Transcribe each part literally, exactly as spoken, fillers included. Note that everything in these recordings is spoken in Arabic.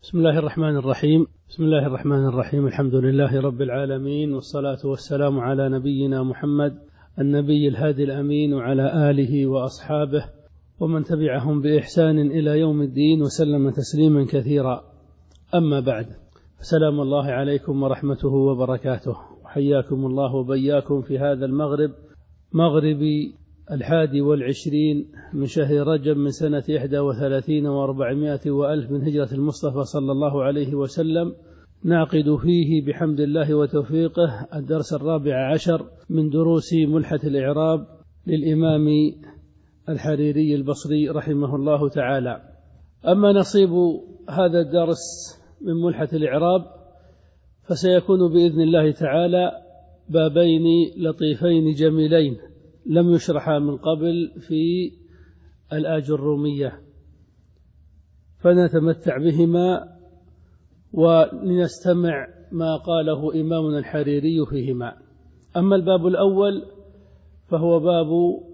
بسم الله الرحمن الرحيم بسم الله الرحمن الرحيم الحمد لله رب العالمين، والصلاة والسلام على نبينا محمد النبي الهادي الأمين، وعلى آله وأصحابه ومن تبعهم بإحسان إلى يوم الدين، وسلم تسليما كثيرا. أما بعد، السلام الله عليكم ورحمته وبركاته، وحياكم الله وبياكم في هذا المغرب، مغرب الحادي والعشرين من شهر رجب من سنة إحدى وثلاثين وأربعمائة وألف من هجرة المصطفى صلى الله عليه وسلم، نعقد فيه بحمد الله وتوفيقه الدرس الرابع عشر من دروس ملحة الإعراب للإمام الحريري البصري رحمه الله تعالى. أما نصيب هذا الدرس من ملحة الإعراب فسيكون بإذن الله تعالى بابين لطيفين جميلين لم يشرحا من قبل في الآجرومية، فنتمتع بهما ولنستمع ما قاله إمامنا الحريري فيهما. أما الباب الأول فهو باب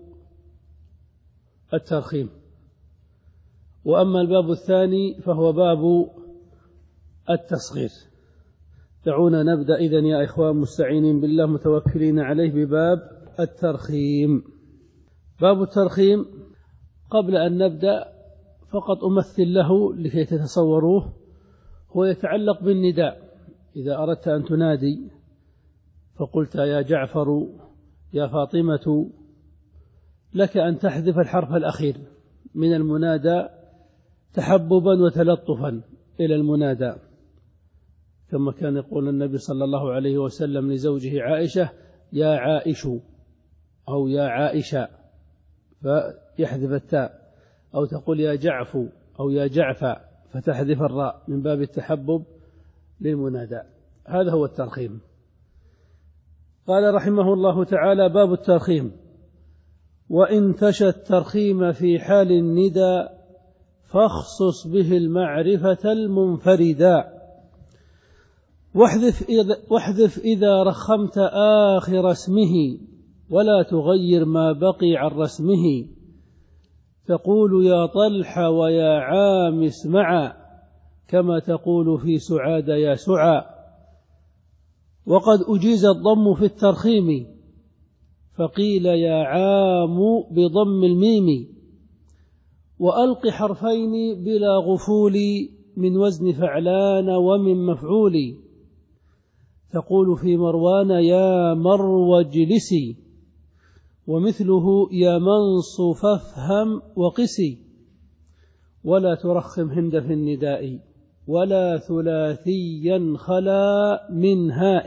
الترخيم، وأما الباب الثاني فهو باب التصغير. دعونا نبدأ إذن يا إخوان مستعينين بالله متوكلين عليه بباب الترخيم. باب الترخيم، قبل أن نبدأ فقط أمثل له لكي تتصوروه. هو يتعلق بالنداء. إذا أردت أن تنادي فقلت يا جعفر يا فاطمة، لك أن تحذف الحرف الأخير من المنادى تحببا وتلطفا إلى المنادى، كما كان يقول النبي صلى الله عليه وسلم لزوجه عائشة يا عائش أو يا عائشة، فيحذف التاء، أو تقول يا جعف أو يا جعفى فتحذف الراء من باب التحبب للمنادى. هذا هو الترخيم. قال رحمه الله تعالى: باب الترخيم. وإن تشى الترخيم في حال الندى فاخصص به المعرفة المنفردا، واحذف إذا, واحذف إذا رخمت آخر اسمه ولا تغير ما بقي عن رسمه، تقول يا طلحة ويا عامس معا كما تقول في سعاد يا سعى. وقد أجيز الضم في الترخيم فقيل يا عام بضم الميم، وألق حرفين بلا غفول من وزن فعلان ومن مفعول، تقول في مروان يا مرو اجلسي، ومثله يا منص فافهم وقسي، ولا ترخم هند في النداء ولا ثلاثيا خلا من هاء،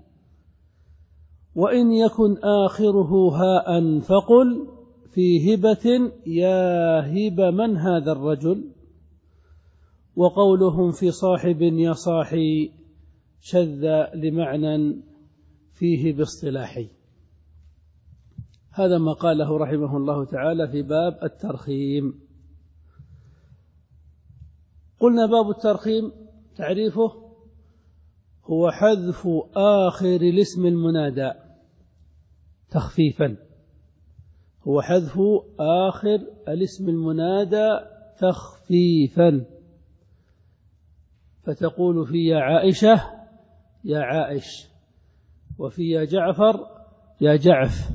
وإن يكن آخره هاء فقل في هبة يا هب من هذا الرجل، وقولهم في صاحب يا صاحي شذ لمعنى فيه باصطلاحي. هذا ما قاله رحمه الله تعالى في باب الترخيم. قلنا باب الترخيم تعريفه هو حذف آخر الاسم المنادى تخفيفا، هو حذف آخر الاسم المنادى تخفيفا، فتقول في يا عائشة يا عائش، وفي يا جعفر يا جعف.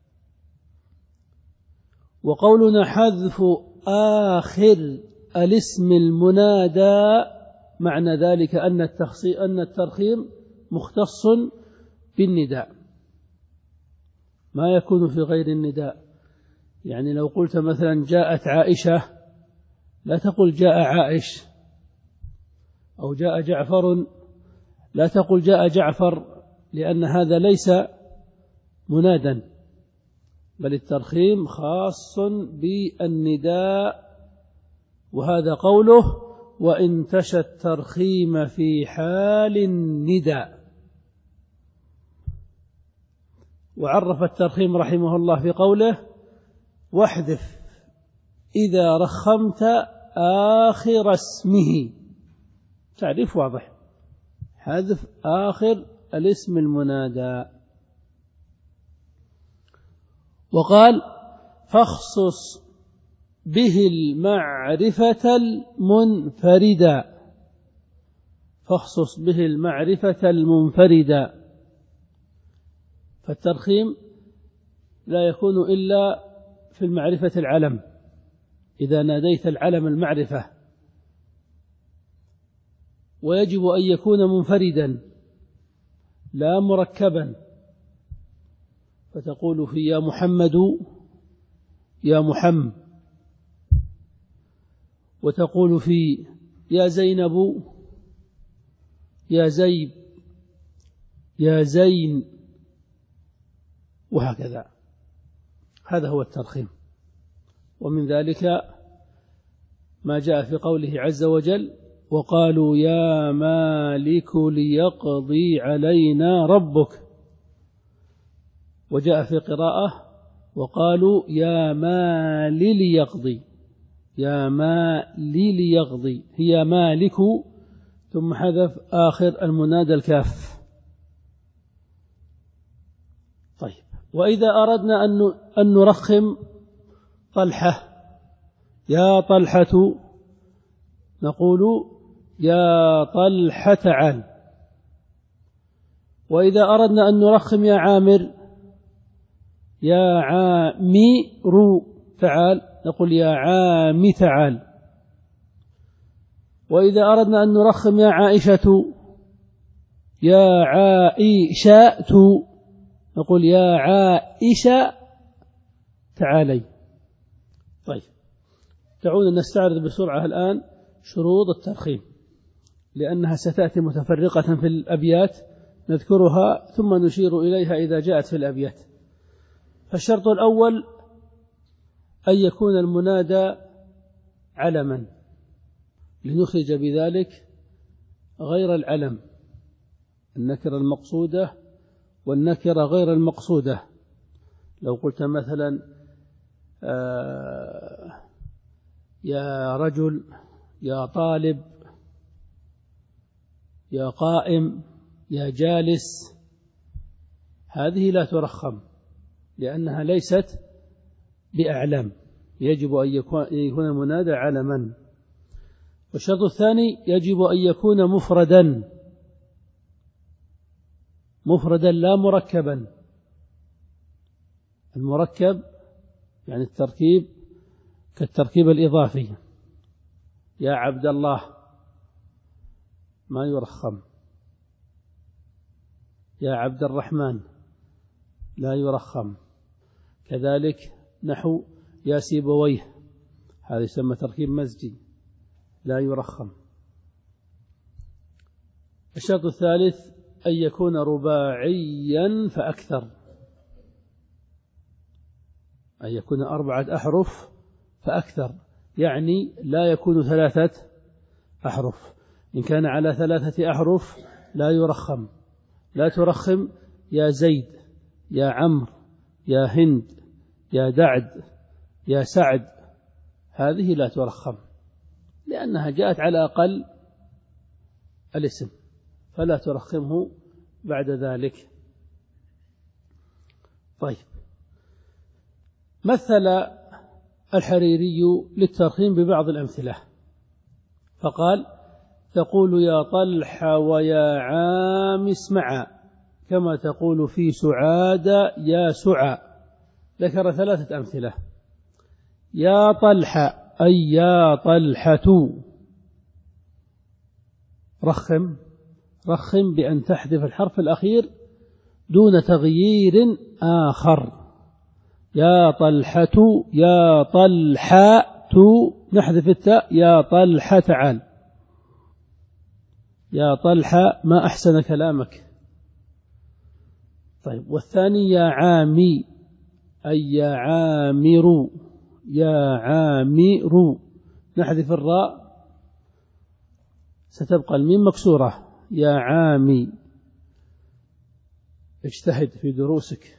وقولنا حذف آخر الاسم المنادى معنى ذلك أن أن الترخيم مختص بالنداء، ما يكون في غير النداء. يعني لو قلت مثلا جاءت عائشة لا تقل جاء عائش، أو جاء جعفر لا تقل جاء جعفر، لأن هذا ليس منادا، بل الترخيم خاص بالنداء. وهذا قوله وإن تشى الترخيم في حال النداء. وعرف الترخيم رحمه الله في قوله واحذف إذا رخمت آخر اسمه، تعريف واضح، حذف آخر الاسم المنادى. وقال فاخصص، به المعرفة المنفردة. فاخصص به المعرفة المنفردة. فالترخيم لا يكون إلا في المعرفة العلم، إذا ناديت العلم المعرفة، ويجب أن يكون منفردا لا مركبا، فتقول في يا محمد يا محمد، وتقول في يا زينب يا زيب يا زين، وهكذا. هذا هو الترخيم. ومن ذلك ما جاء في قوله عز وجل وقالوا يا مالك ليقضي علينا ربك، وجاء في قراءة وقالوا يا مال ليقضي، يا مال ليقضي، هي مالك ثم حذف آخر المنادى الكاف. طيب، وإذا أردنا أن نرخم طلحة يا طلحة نقول يا طلحة تعال. وإذا أردنا أن نرخم يا عامر يا عامر تعال نقول يا عام تعال. وإذا أردنا أن نرخم يا عائشة يا عائشة نقول يا عائشة تعالي. طيب، دعونا نستعرض بسرعة الآن شروط الترخيم، لأنها ستأتي متفرقة في الأبيات، نذكرها ثم نشير إليها إذا جاءت في الأبيات. فالشرط الأول أن يكون المنادى علما، لنخرج بذلك غير العلم، النكرة المقصودة والنكرة غير المقصودة. لو قلت مثلا آه يا رجل يا طالب يا قائم يا جالس، هذه لا ترخم لأنها ليست بأعلام، يجب أن يكون المنادى علما. والشرط الثاني يجب أن يكون مفردا، مفردا لا مركبا. المركب يعني التركيب كالتركيب الإضافي، يا عبد الله ما يرخم، يا عبد الرحمن لا يرخم. كذلك نحو يا سيبويه، هذا يسمى تركيب مزجي لا يرخم. الشرط الثالث أن يكون رباعيا فأكثر، أن يكون أربعة أحرف فأكثر، يعني لا يكون ثلاثة أحرف. إن كان على ثلاثة أحرف لا يرخم، لا ترخم يا زيد يا عمرو يا هند يا دعد يا سعد، هذه لا ترخم لأنها جاءت على أقل الاسم، فلا ترخمه بعد ذلك. طيب، مثل الحريري للترخيم ببعض الأمثلة فقال تقول يا طلحة ويا عام اسمعا كما تقول في سعاد يا سعى. ذكر ثلاثة أمثلة. يا طلحة أي يا طلحة، رخم رخم بأن تحذف الحرف الأخير دون تغيير آخر. يا طلحة يا طلحة نحذف التاء يا طلحة تعال. يا طلحة ما أحسن كلامك. طيب، والثاني يا عامي أي يا عامر يا عامر، نحذف الراء ستبقى الميم مكسورة. يا عامي، اجتهد في دروسك.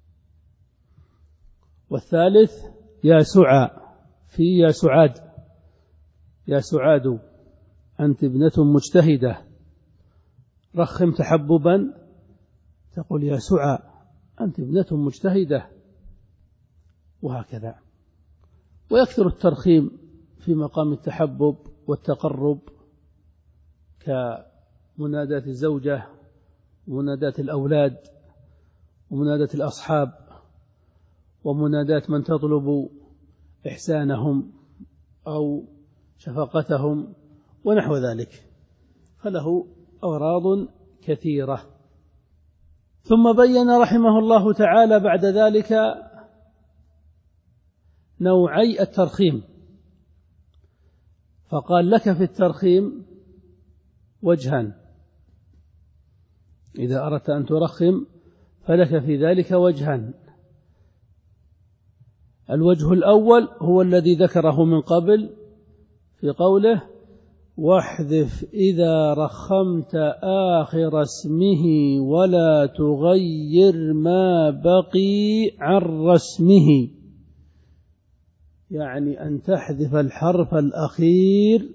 والثالث يا سعى في يا سعاد، يا سعاد أنت ابنة مجتهدة، رخم تحببا تقول يا سعى أنت ابنة مجتهدة، وهكذا. ويكثر الترخيم في مقام التحبب والتقرب مناداة الزوجة ومناداة الأولاد ومناداة الأصحاب ومناداة من تطلب إحسانهم أو شفقتهم ونحو ذلك، فله أغراض كثيرة. ثم بين رحمه الله تعالى بعد ذلك نوعي الترخيم، فقال لك في الترخيم وجهان، إذا أردت أن ترخم فلك في ذلك وجهان. الوجه الأول هو الذي ذكره من قبل في قوله واحذف إذا رخمت آخر اسمه ولا تغير ما بقي عن رسمه، يعني أن تحذف الحرف الأخير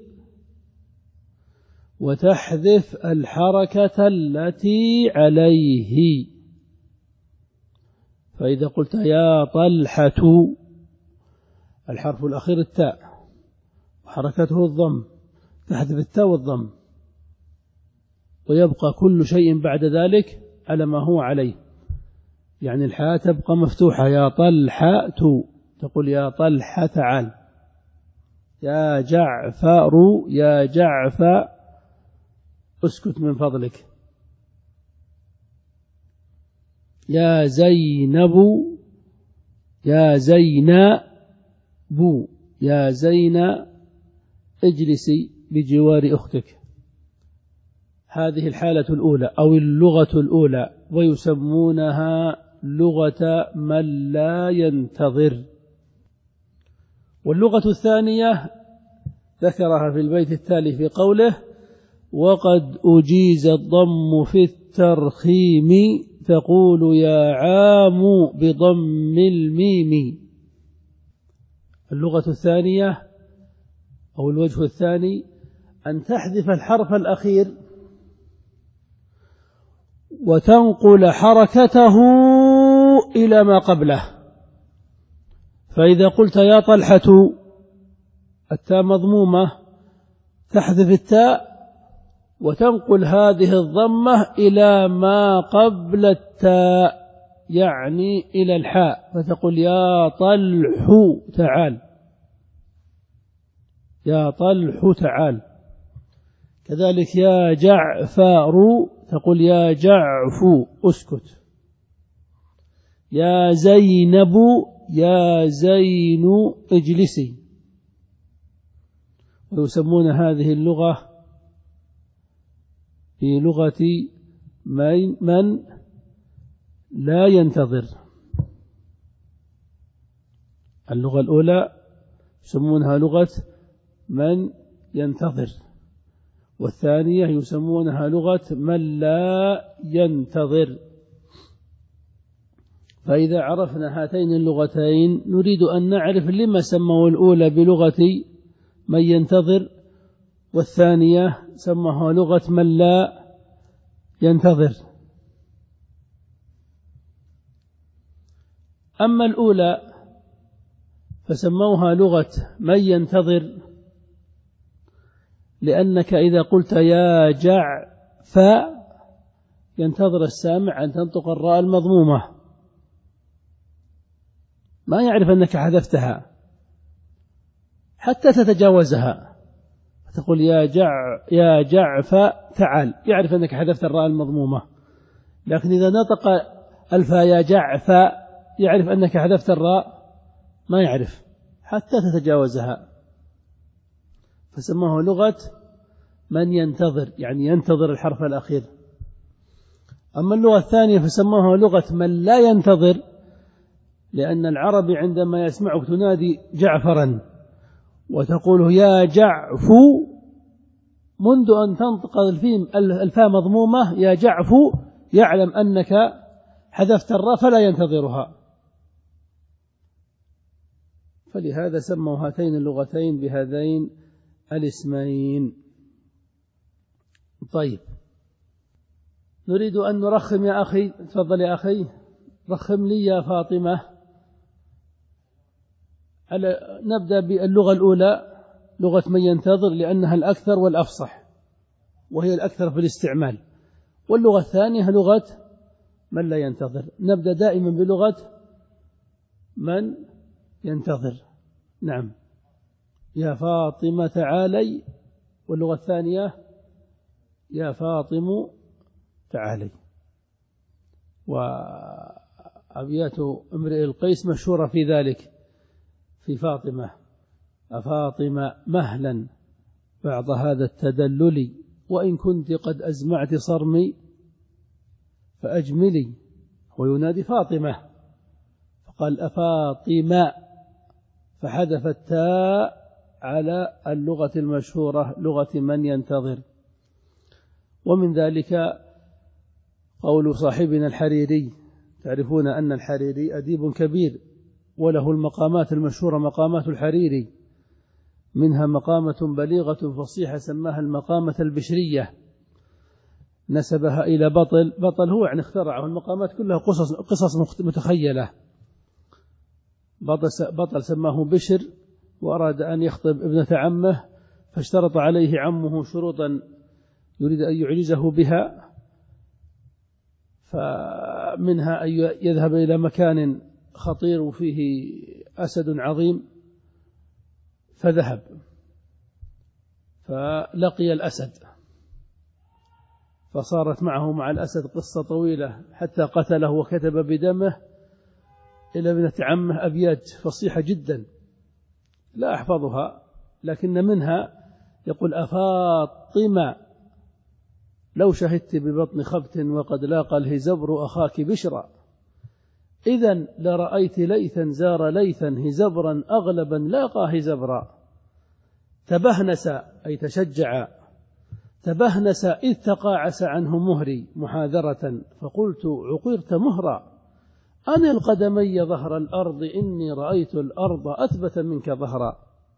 وتحذف الحركة التي عليه. فإذا قلت يا طلحة الحرف الأخير التاء وحركته الضم، تحذف التاء والضم ويبقى كل شيء بعد ذلك على ما هو عليه، يعني الحاء تبقى مفتوحة يا طلحة، تقول يا طلحة تعال، يا جعفر يا جعفر اسكت من فضلك، يا زينب يا زينب يا زينب اجلسي بجوار أختك. هذه الحالة الأولى أو اللغة الأولى، ويسمونها لغة من لا ينتظر. واللغة الثانية ذكرها في البيت التالي في قوله وقد أجيز الضم في الترخيم تقول يا عام بضم الميم. اللغة الثانية أو الوجه الثاني أن تحذف الحرف الأخير وتنقل حركته إلى ما قبله. فإذا قلت يا طلحة التاء مضمومة، تحذف التاء وتنقل هذه الضمة إلى ما قبل التاء، يعني إلى الحاء، فتقول يا طلح تعال، يا طلح تعال. كذلك يا جعفر تقول يا جعف اسكت، يا زينب يا زين اجلسي. ويسمون هذه اللغة في لغة من لا ينتظر. اللغة الأولى يسمونها لغة من ينتظر، والثانية يسمونها لغة من لا ينتظر. فإذا عرفنا هاتين اللغتين نريد أن نعرف لما سموا الأولى بلغة من ينتظر والثانية سموها لغة من لا ينتظر. أما الأولى فسموها لغة من ينتظر لأنك إذا قلت يا جعف ينتظر السامع أن تنطق الراء المضمومة، ما يعرف أنك حذفتها حتى تتجاوزها، تقول يا جع يا جعف تعال، يعرف أنك حذفت الراء المضمومة. لكن إذا نطق الفا يا جعف يعرف أنك حذفت الراء، ما يعرف حتى تتجاوزها، فسموه لغة من ينتظر، يعني ينتظر الحرف الأخير. أما اللغة الثانية فسموها لغة من لا ينتظر، لأن العرب عندما يسمعك تنادي جعفرا وتقول يا جعف منذ أن تنطق الفيم الفاء مضمومة يا جعف يعلم أنك حذفت الراء فلا ينتظرها. فلهذا سموا هاتين اللغتين بهذين الاسمين. طيب، نريد أن نرخم يا أخي، تفضل يا أخي، رخم لي يا فاطمة. نبدأ باللغة الأولى لغة من ينتظر لأنها الأكثر والأفصح، وهي الأكثر في الاستعمال. واللغة الثانية لغة من لا ينتظر. نبدأ دائما بلغة من ينتظر. نعم. يا فاطمة تعالي، واللغة الثانية يا فاطم تعالي. وأبيات امرئ القيس مشهورة في ذلك في فاطمة: أفاطمة مهلا بعد هذا التدلل، وإن كنت قد أزمعت صرمي فأجملي. وينادي فاطمة فقال أفاطمة، فحذف التاء على اللغة المشهورة لغة من ينتظر. ومن ذلك قول صاحبنا الحريري، تعرفون أن الحريري أديب كبير وله المقامات المشهورة مقامات الحريري، منها مقامة بليغة فصيحة سماها المقامة البشرية، نسبها إلى بطل. بطل هو يعني اخترعه. المقامات كلها قصص, قصص متخيلة. بطل سماه بشر، وأراد أن يخطب ابنة عمه، فاشترط عليه عمه شروطا يريد أن يعجزه بها، فمنها أن يذهب إلى مكان خطير وفيه أسد عظيم، فذهب فلقي الأسد، فصارت معه مع الأسد قصة طويلة حتى قتله وكتب بدمه إلى ابنة عمه أبيات فصيحة جدا لا أحفظها، لكن منها يقول أفاطمة لو شهدت ببطن خبت وقد لاقى الهزبر أخاك بشرا، إذن لرأيت ليثا زار ليثا هزبرا أغلبا لاقى هزبرا، تبهنس أي تشجع، تبهنس إذ تقاعس عنه مهري محاذرة، فقلت عقرت مهرا أن القدمي ظهر الأرض إني رأيت الأرض أثبت منك ظهرا،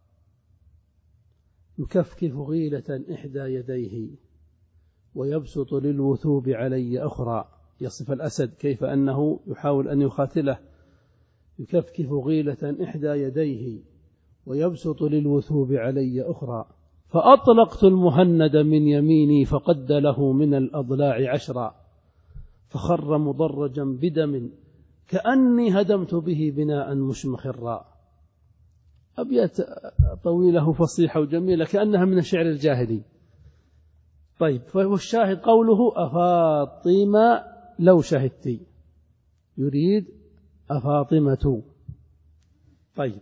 يكفكف غيلة إحدى يديه ويبسط للوثوب علي أخرى. يصف الأسد كيف أنه يحاول أن يقاتله. يكفكف غيلة إحدى يديه ويبسط للوثوب علي أخرى، فأطلقت المهند من يميني فقد له من الأضلاع عشرا، فخر مضرجا بدم كأني هدمت به بناء مشمخرا. أبيات طويلة فصيحة وجميلة كأنها من الشعر الجاهلي. طيب، فهو الشاهد قوله أفاطمة لو شهدتي، يريد أفاطمة. طيب،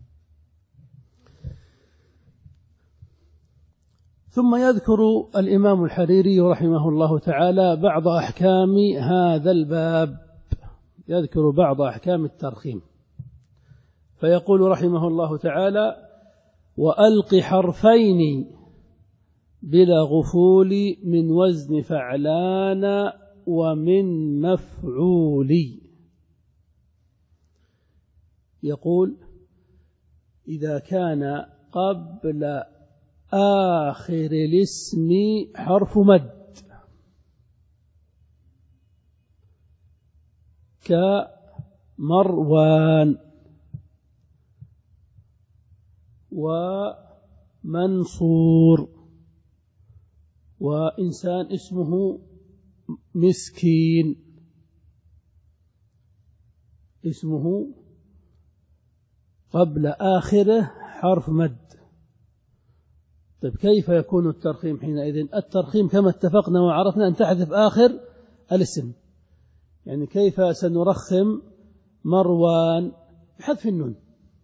ثم يذكر الإمام الحريري رحمه الله تعالى بعض أحكام هذا الباب، يذكر بعض أحكام الترخيم، فيقول رحمه الله تعالى: وألق حرفين بلا غفول من وزن فعلان ومن مفعول. يقول: إذا كان قبل آخر الاسم حرف مد كمروان ومنصور وإنسان اسمه مسكين، اسمه قبل آخره حرف مد. طيب، كيف يكون الترخيم حينئذ؟ الترخيم كما اتفقنا وعرفنا أن تحذف آخر الاسم. يعني كيف سنرخم مروان؟ بحذف النون.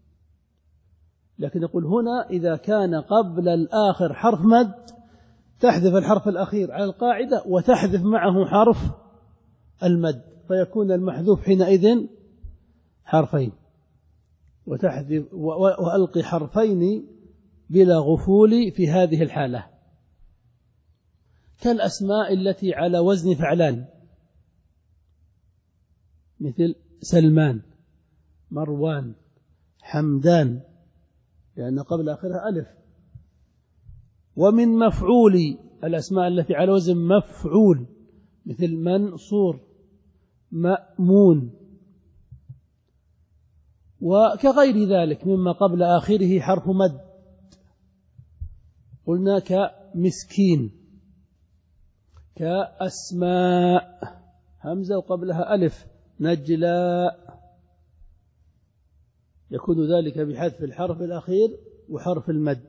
لكن نقول هنا إذا كان قبل الآخر حرف مد تحذف الحرف الأخير على القاعدة وتحذف معه حرف المد، فيكون المحذوف حينئذ حرفين. وتحذف وألقي حرفين بلا غفول في هذه الحالة، كالأسماء التي على وزن فعلان، مثل سلمان، مروان، حمدان، لأن قبل آخرها ألف. ومن مفعول الأسماء التي على وزن مفعول، مثل منصور، مأمون، وكغير ذلك مما قبل آخره حرف مد. قلنا كمسكين كأسماء همزة وقبلها ألف نجلاء، يكون ذلك بحذف الحرف الأخير وحرف المد.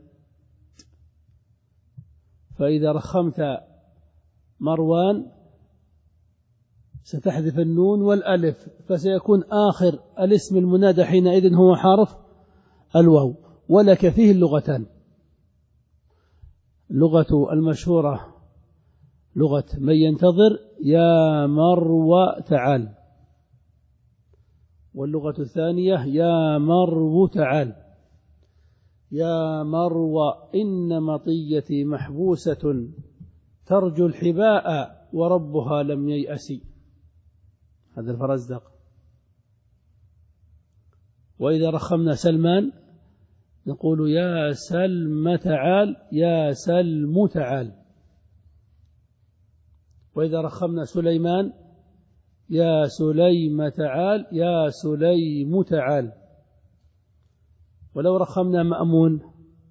فإذا رخمت مروان ستحذف النون والألف، فسيكون آخر الاسم المنادى حينئذ هو حرف الواو. ولك فيه اللغتان، اللغة المشهورة لغة من ينتظر يا مرو تعال، واللغة الثانية يا مرو تعال. يا مرو إن مطيتي محبوسة ترجو الحباء وربها لم ييأس، هذا الفرزدق. وإذا رخمنا سلمان نقول يا سلم تعال يا سلم تعال. وإذا رخمنا سليمان يا سليم تعال يا سليم تعال. ولو رخمنا مأمون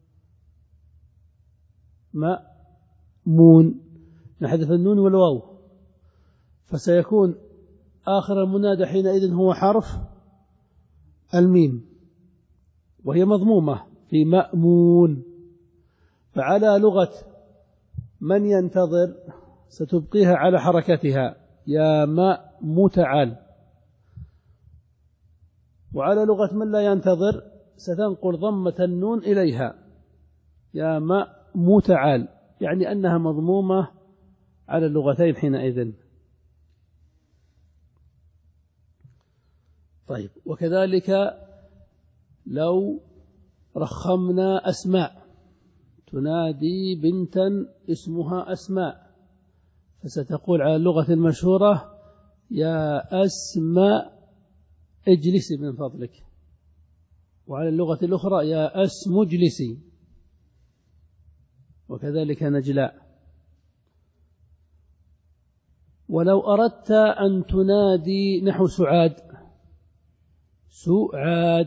مأمون نحذف النون والواو، فسيكون آخر المنادى حينئذ هو حرف الميم، وهي مضمومة في مأمون. فعلى لغة من ينتظر ستبقيها على حركتها يا مأم تعال، وعلى لغة من لا ينتظر ستنقل ضمة النون إليها يا مأم تعال، يعني أنها مضمومة على اللغتين حينئذ. طيب، وكذلك لو رخمنا أسماء تنادي بنتا اسمها أسماء، فستقول على اللغة المشهورة يا أسماء اجلسي من فضلك، وعلى اللغة الأخرى يا أسم اجلسي، وكذلك نجلاء. ولو أردت أن تنادي نحو سعاد سعاد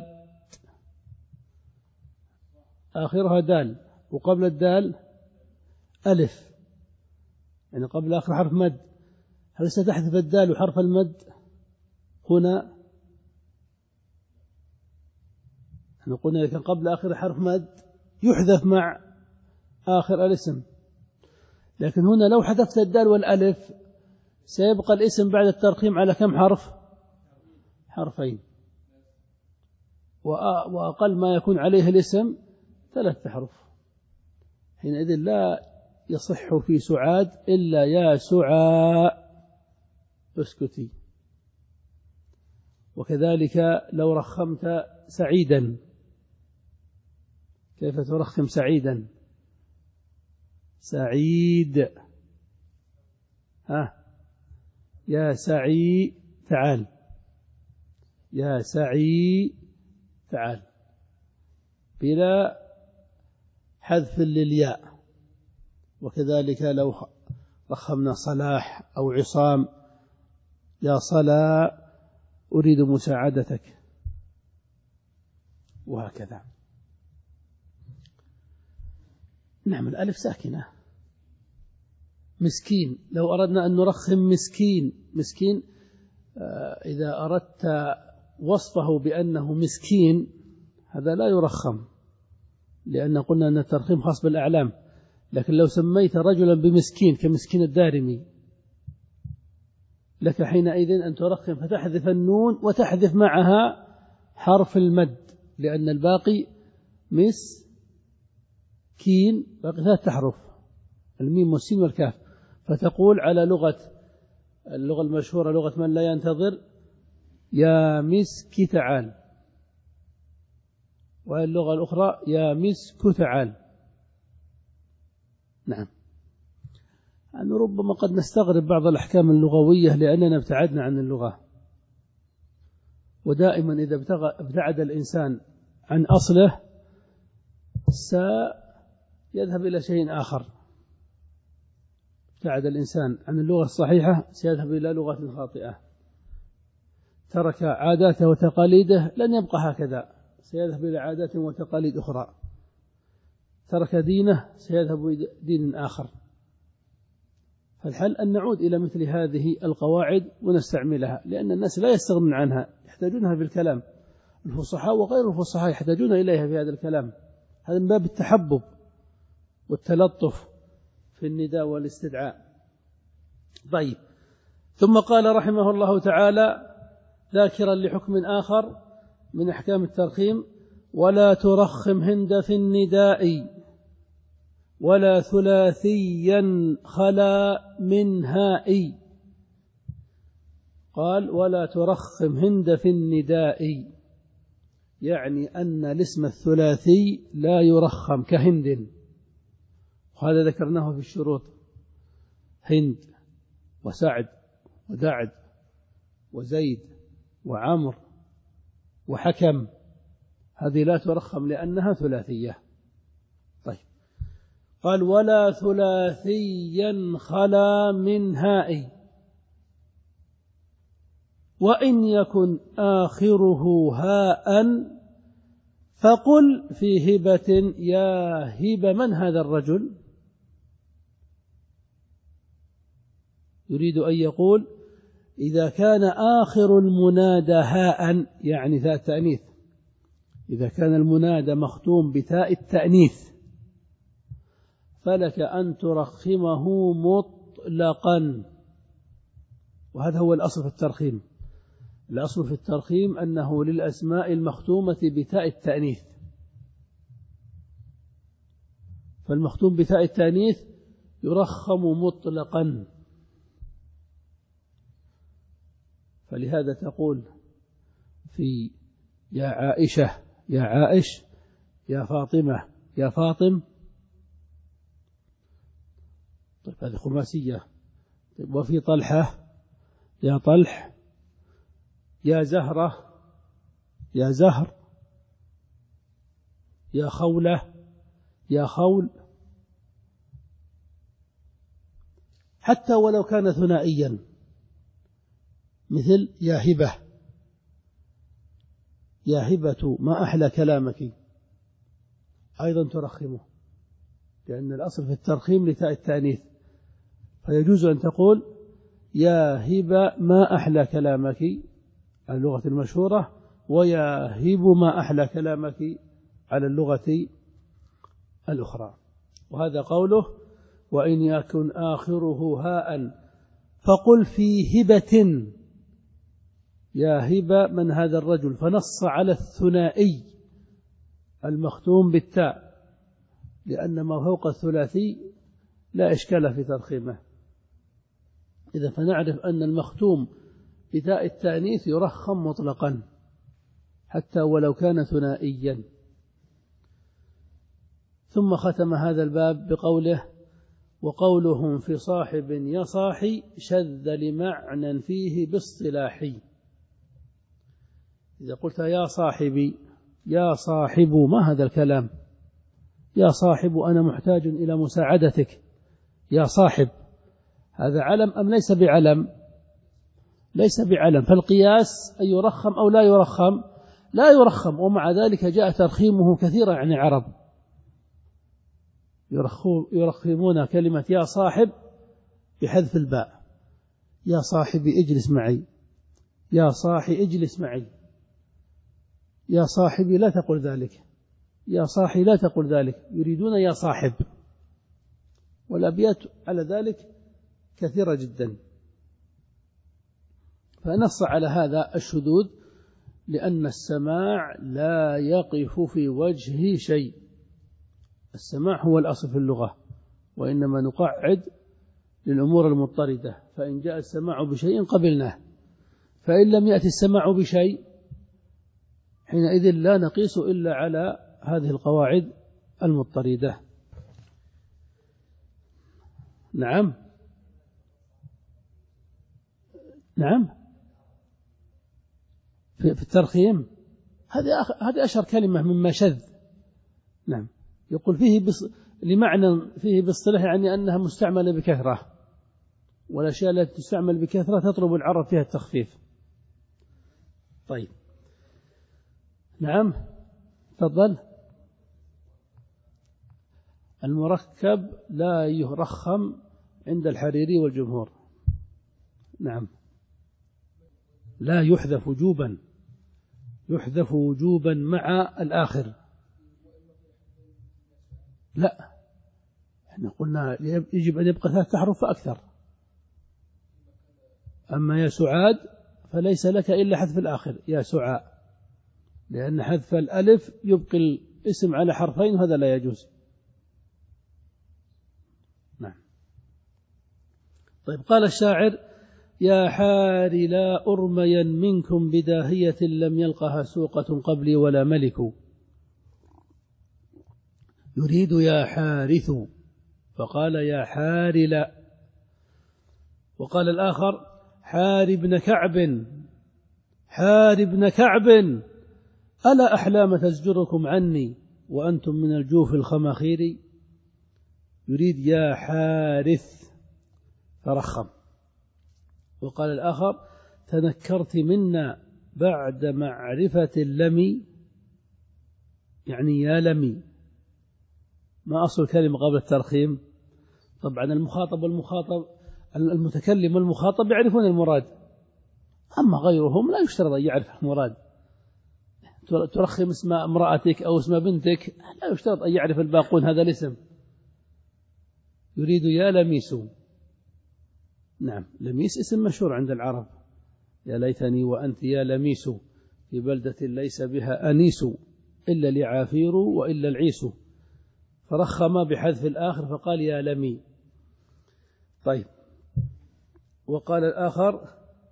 آخرها دال وقبل الدال ألف، يعني قبل آخر حرف مد، هل ستحذف الدال وحرف المد هنا؟ احنا قلنا لكن قبل آخر حرف مد يحذف مع آخر الاسم، لكن هنا لو حذفت الدال والألف سيبقى الاسم بعد الترقيم على كم حرف؟ حرفين، وأقل ما يكون عليه الاسم ثلاث حروف. حينئذ لا يصح في سعاد إلا يا سعاء اسكتي. وكذلك لو رخمت سعيدا، كيف ترخم سعيدا؟ سعيد ها يا سعي تعال يا سعي تعال بلا حذف للياء. وكذلك لو رخمنا صلاح أو عصام يا صلا أريد مساعدتك، وهكذا. نعم، الألف ساكنة. مسكين، لو أردنا أن نرخم مسكين مسكين إذا أردت وصفه بأنه مسكين هذا لا يرخم، لأن قلنا أن الترخيم خاص بالأعلام. لكن لو سميت رجلا بمسكين كمسكين الدارمي لك حينئذ أن ترخم فتحذف النون وتحذف معها حرف المد، لأن الباقي مسكين باقي ثلاث أحرف الميم والسين والكاف. فتقول على لغة اللغة المشهورة لغة من لا ينتظر يا مسك تعال، واللغة الأخرى يا مسك تعال. نعم، أنه ربما قد نستغرب بعض الأحكام اللغوية لأننا ابتعدنا عن اللغة، ودائما إذا ابتعد الإنسان عن أصله سيذهب إلى شيء آخر. ابتعد الإنسان عن اللغة الصحيحة سيذهب إلى لغة خاطئة، ترك عاداته وتقاليده لن يبقى هكذا، سيذهب إلى عادات وتقاليد أخرى، ترك دينه سيذهب إلى دين آخر. فالحل أن نعود إلى مثل هذه القواعد ونستعملها، لأن الناس لا يستغنون عنها، يحتاجونها في الكلام. الفصحاء وغير الفصحاء يحتاجون إليها في هذا الكلام. هذا من باب التحبب والتلطف في النداء والاستدعاء. طيب، ثم قال رحمه الله تعالى ذاكرا لحكم آخر من أحكام الترخيم: ولا ترخم هند في النداء ولا ثلاثيا خلا من هاء. قال: ولا ترخم هند في النداء، يعني أن الاسم الثلاثي لا يرخم كهند، وهذا ذكرناه في الشروط: هند وسعد ودعد وزيد وعمر وحكم، هذه لا ترخم لأنها ثلاثية. طيب، قال: ولا ثلاثيا خلا من هاء، وإن يكن آخره هاء فقل في هبة يا هب من هذا الرجل. يريد أن يقول: إذا كان آخر المنادى هاء، يعني ذا التأنيث، إذا كان المنادى مختوم بتاء التأنيث فلك أن ترخمه مطلقا. وهذا هو الأصل في الترخيم. الأصل في الترخيم أنه للأسماء المختومة بتاء التأنيث، فالمختوم بتاء التأنيث يرخم مطلقا. فلهذا تقول في يا عائشة، يا عائش، يا فاطمة، يا فاطم. طيب، هذه خماسية. طيب، وفي طلحة يا طلح، يا زهرة يا زهر، يا خولة يا خول. حتى ولو كان ثنائيا مثل يا هبة، يا هبة ما أحلى كلامك، أيضا ترخمه، لأن الأصل في الترخيم لتاء التأنيث، فيجوز أن تقول يا هبة ما أحلى كلامك على اللغة المشهورة، ويا هب ما أحلى كلامك على اللغة الأخرى. وهذا قوله: وإن يكن آخره هاء فقل في هبة يا هبة من هذا الرجل، فنص على الثنائي المختوم بالتاء، لأن ما فوق الثلاثي لا إشكال في ترخيمه. إذا فنعرف أن المختوم بتاء التأنيث يرخم مطلقا حتى ولو كان ثنائيا. ثم ختم هذا الباب بقوله: وقولهم في صاحب يا صاحي شذ لمعنى فيه باصطلاحي. إذا قلت يا صاحبي، يا صاحب، ما هذا الكلام؟ يا صاحب أنا محتاج إلى مساعدتك. يا صاحب هذا علم أم ليس بعلم؟ ليس بعلم، فالقياس أن يرخم أو لا يرخم؟ لا يرخم، ومع ذلك جاء ترخيمه كثيرا عن العرب، يرخمون كلمة يا صاحب بحذف الباء: يا صاحبي اجلس معي، يا صاحي اجلس معي، يا صاحبي لا تقل ذلك، يا صاحي لا تقل ذلك، يريدون يا صاحب. والأبيات على ذلك كثيرة جدا. فنص على هذا الشذوذ لأن السماع لا يقف في وجه شيء. السماع هو الأصل في اللغة، وإنما نقعد للأمور المضطردة، فإن جاء السماع بشيء قبلناه، فإن لم يأتي السماع بشيء حينئذ لا نقيس إلا على هذه القواعد المضطردة. نعم نعم في الترخيم هذه هذه أشهر كلمة مما شذ. نعم، يقول فيه بص... لمعنى فيه باصطلاح، يعني أنها مستعملة بكثرة، والأشياء التي تستعمل بكثرة تطلب العرب فيها التخفيف. طيب، نعم، تفضل. المركب لا يرخم عند الحريري والجمهور. نعم. لا يحذف وجوبا، يحذف وجوبا مع الآخر. لا، احنا قلنا يجب أن يبقى ثلاثة أحرف فأكثر. أما يا سعاد فليس لك إلا حذف الآخر يا سعاء، لأن حذف الألف يبقي الاسم على حرفين وهذا لا يجوز. نعم. طيب قال الشاعر: يا حار لا أرميا منكم بداهية لم يلقها سوقة قبلي ولا ملك. يريد يا حارث فقال يا حار لا. وقال الآخر: حار بن كعب، حار بن كعب، ألا أحلام تزجركم عني وأنتم من الجوف الخماخير. يريد يا حارث فرخم. وقال الآخر: تنكرت منا بعد معرفة اللمي، يعني يا لمي. ما أصل الكلمة قبل الترخيم؟ طبعا المخاطب والمخاطب المتكلم والمخاطب يعرفون المراد، أما غيرهم لا يشترط أن يعرف المراد. ترخم اسم امرأتك أو اسم بنتك لا يشترط أن يعرف الباقون هذا الاسم. يريد يا لميس. نعم، لميس اسم مشهور عند العرب. يا ليتني وأنت يا لميس في بلدة ليس بها أنيس إلا العافير وإلا العيس. فرخم بحذف الآخر فقال يا لمي. طيب. وقال الآخر: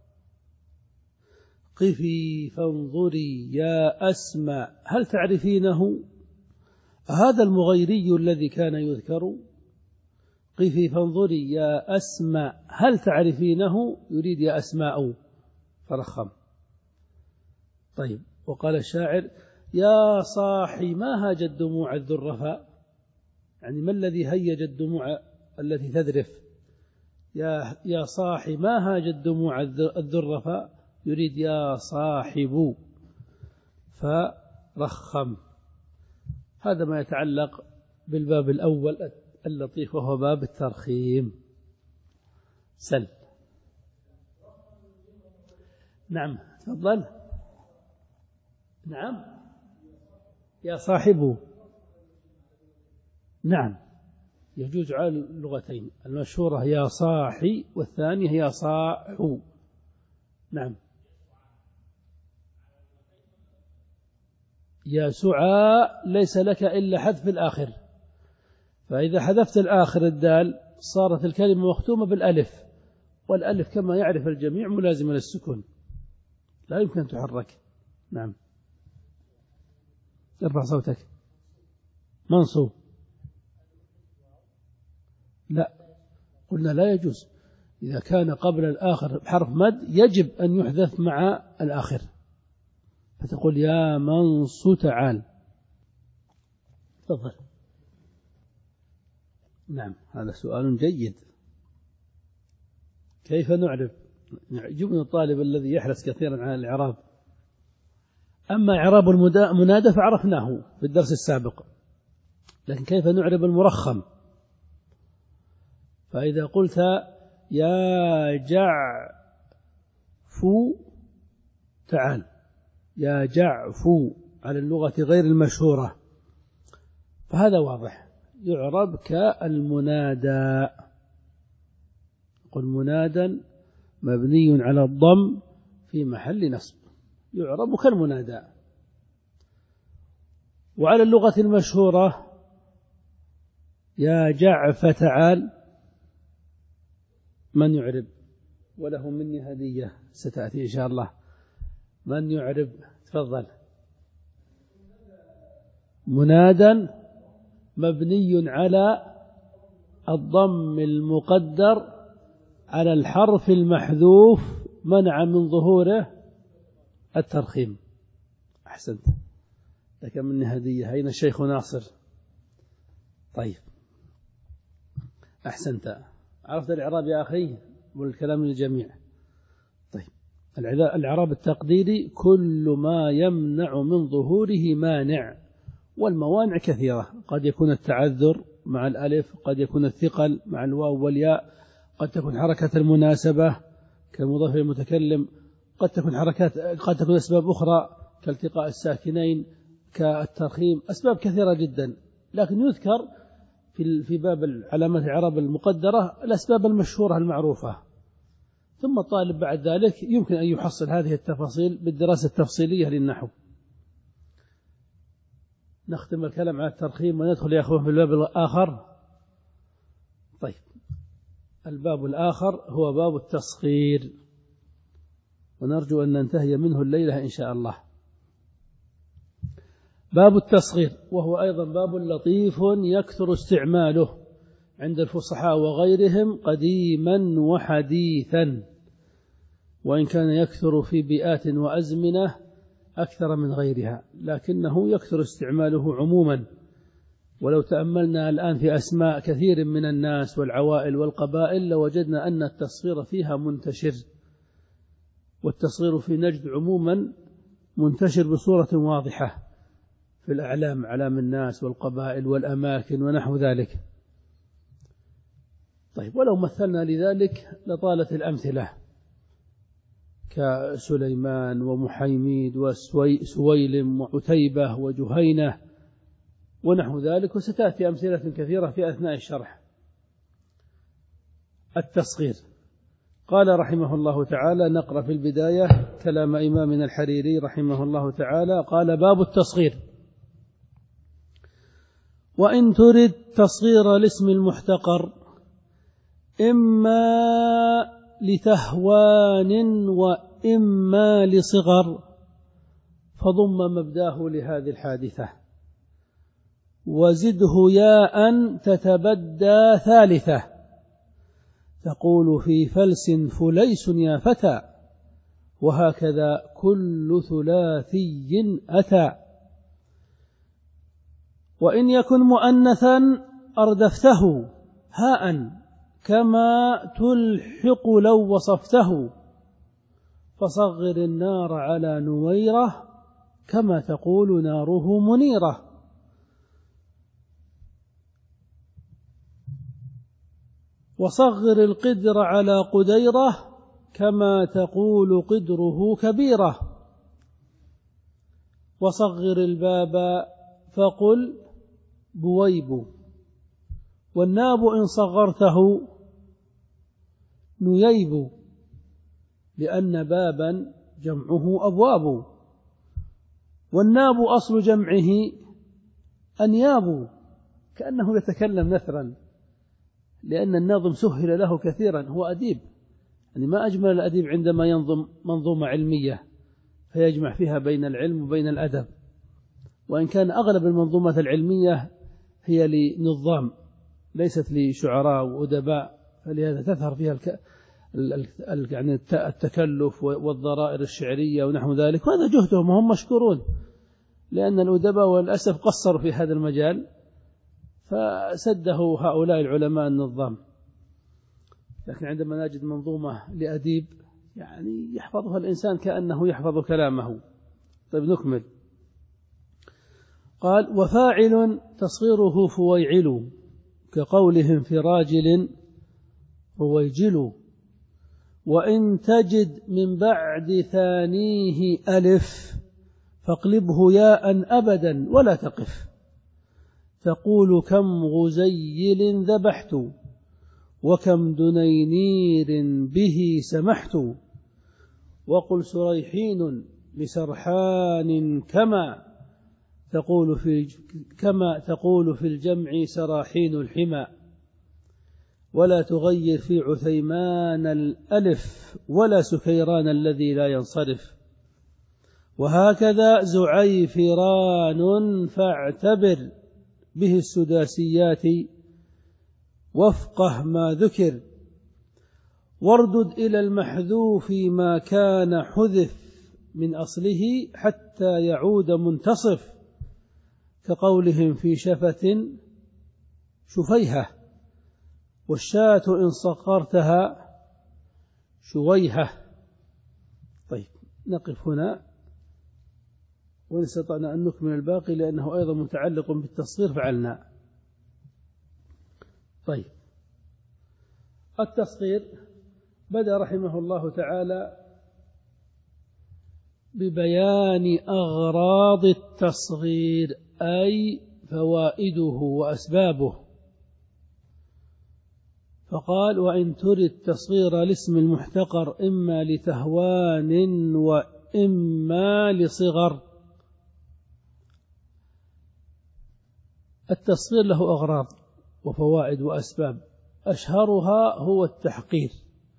قفي فانظري يا أسماء هل تعرفينه هذا المغيري الذي كان يذكر. قفي فانظري يا أسماء هل تعرفينه. يريد يا أسماء فرخم. طيب. وقال الشاعر: يا صاحي ما هاجت دموع الذرفاء، يعني ما الذي هيج الدموع التي تذرف. يا يا صاحي ما هاجت دموع الذرفاء. يريد يا صاحب فرخم. هذا ما يتعلق بالباب الأول اللطيف وهو باب الترخيم. سل. نعم تفضل. نعم يا صاحب. نعم يجوز على اللغتين، المشهورة يا صاحي والثانية يا صاحو. نعم. يا سعاء ليس لك إلا حذف الآخر، فإذا حذفت الآخر الدال صارت الكلمة مختومة بالألف، والألف كما يعرف الجميع ملازمة للسكون لا يمكن أن تحرك. نعم. ارفع صوتك. منصوب. لا، قلنا لا يجوز. إذا كان قبل الآخر بحرف مد يجب أن يحذف مع الآخر، فتقول يا منصو تعال. تفضل. نعم هذا سؤال جيد. كيف نعرف؟ يعجبني الطالب الذي يحرص كثيرا على الإعراب. أما إعراب المنادى فعرفناه في الدرس السابق، لكن كيف نعرب المرخم؟ فإذا قلت يا جعفو تعال، يا جعفو على اللغة غير المشهورة، فهذا واضح يعرب كالمنادى. قل منادا مبني على الضم في محل نصب، يعرب كالمنادى. وعلى اللغة المشهورة يا جعف تعال، من يعرب؟ وله مني هدية ستأتي إن شاء الله. من يعرب؟ تفضل. منادا مبني على الضم المقدر على الحرف المحذوف منع من ظهوره الترخيم. أحسنت، لك مني هدية. أين الشيخ ناصر؟ طيب أحسنت، عرفت الإعراب يا أخي والكلام للجميع. طيب الإعراب التقديري كل ما يمنع من ظهوره مانع، والموانع كثيرة، قد يكون التعذر مع الألف، قد يكون الثقل مع الواو والياء، قد تكون حركة المناسبة كالمضاف المتكلم، قد تكون حركات قد تكون أسباب أخرى كالتقاء الساكنين كالترخيم، أسباب كثيرة جدا، لكن يذكر في في باب علامات الإعراب المقدرة الأسباب المشهورة المعروفة. ثم الطالب بعد ذلك يمكن أن يحصل هذه التفاصيل بالدراسة التفصيلية للنحو. نختم الكلام على الترخيم وندخل يا أخوان في الباب الآخر. طيب، الباب الآخر هو باب التصغير، ونرجو أن ننتهي منه الليلة إن شاء الله. باب التصغير، وهو أيضا باب لطيف يكثر استعماله عند الفصحاء وغيرهم قديما وحديثا، وإن كان يكثر في بيئات وأزمنة أكثر من غيرها، لكنه يكثر استعماله عموما. ولو تأملنا الآن في أسماء كثير من الناس والعوائل والقبائل لوجدنا أن التصغير فيها منتشر، والتصغير في نجد عموما منتشر بصورة واضحة في الأعلام، أعلام الناس والقبائل والأماكن ونحو ذلك. طيب، ولو مثلنا لذلك لطالت الأمثلة كسليمان ومحيميد وسويلم وعتيبة وجهينة ونحو ذلك، وستأتي أمثلة كثيرة في أثناء الشرح. التصغير، قال رحمه الله تعالى، نقرأ في البداية كلام إمامنا الحريري رحمه الله تعالى، قال: باب التصغير: وإن ترد تصغير الاسم المحتقر إما لتهوان وإما لصغر فضم مبداه لهذه الحادثة، وزده ياء تتبدى ثالثة، تقول في فلس فليس يا فتى، وهكذا كل ثلاثي أتى. وإن يكن مؤنثا أردفته هاء كما تلحق لو وصفته، فصغر النار على نويرة كما تقول ناره منيرة. وصغر القدر على قديرة كما تقول قدره كبيرة. وصغر الباب فقل بويب، والناب إن صغرته نييب، لأن بابا جمعه أبواب، والناب أصل جمعه أنياب، كأنه يتكلم نثرا، لأن الناظم سهل له كثيرا، هو أديب، يعني ما أجمل الأديب عندما ينظم منظومة علمية فيجمع فيها بين العلم وبين الأدب، وإن كان أغلب المنظومة العلمية هي لنظام ليست لشعراء وأدباء، فلهذا تظهر فيها الك... يعني التكلف والضرائر الشعرية ونحو ذلك، وهذا جهدهم وهم مشكورون، لأن الأدباء والأسف قصروا في هذا المجال فسده هؤلاء العلماء النظام. لكن عندما نجد منظومة لأديب يعني يحفظها الإنسان كأنه يحفظ كلامه. طيب نكمل. قال: وفاعل تصغيره فويعل، كقولهم في راجل رويجل. وإن تجد من بعد ثانيه ألف فاقلبه ياء أبدا ولا تقف، تقول كم غزيل ذبحت وكم دنينير به سمحت، وقل سريحين لسرحان كما تقول في كما تقول في الجمع سراحين الحمى، ولا تغير في عثيمان الألف ولا سكيران الذي لا ينصرف. وهكذا زعيفران فاعتبر به السداسيات وفقه ما ذكر، واردد إلى المحذوف ما كان حذف من أصله حتى يعود منتصف، كقولهم في شفة شفيهة، والشاة إن صغرتها شويهة. طيب نقف هنا، وإن استطعنا أن نكمل الباقي لأنه أيضا متعلق بالتصغير فعلنا. طيب، التصغير بدأ رحمه الله تعالى ببيان أغراض التصغير، أي فوائده وأسبابه. فقال: وإن ترد تصغير الاسم المحتقر إما لتهوان وإما لصغر. التصغير له أغراض وفوائد وأسباب، أشهرها هو التحقير،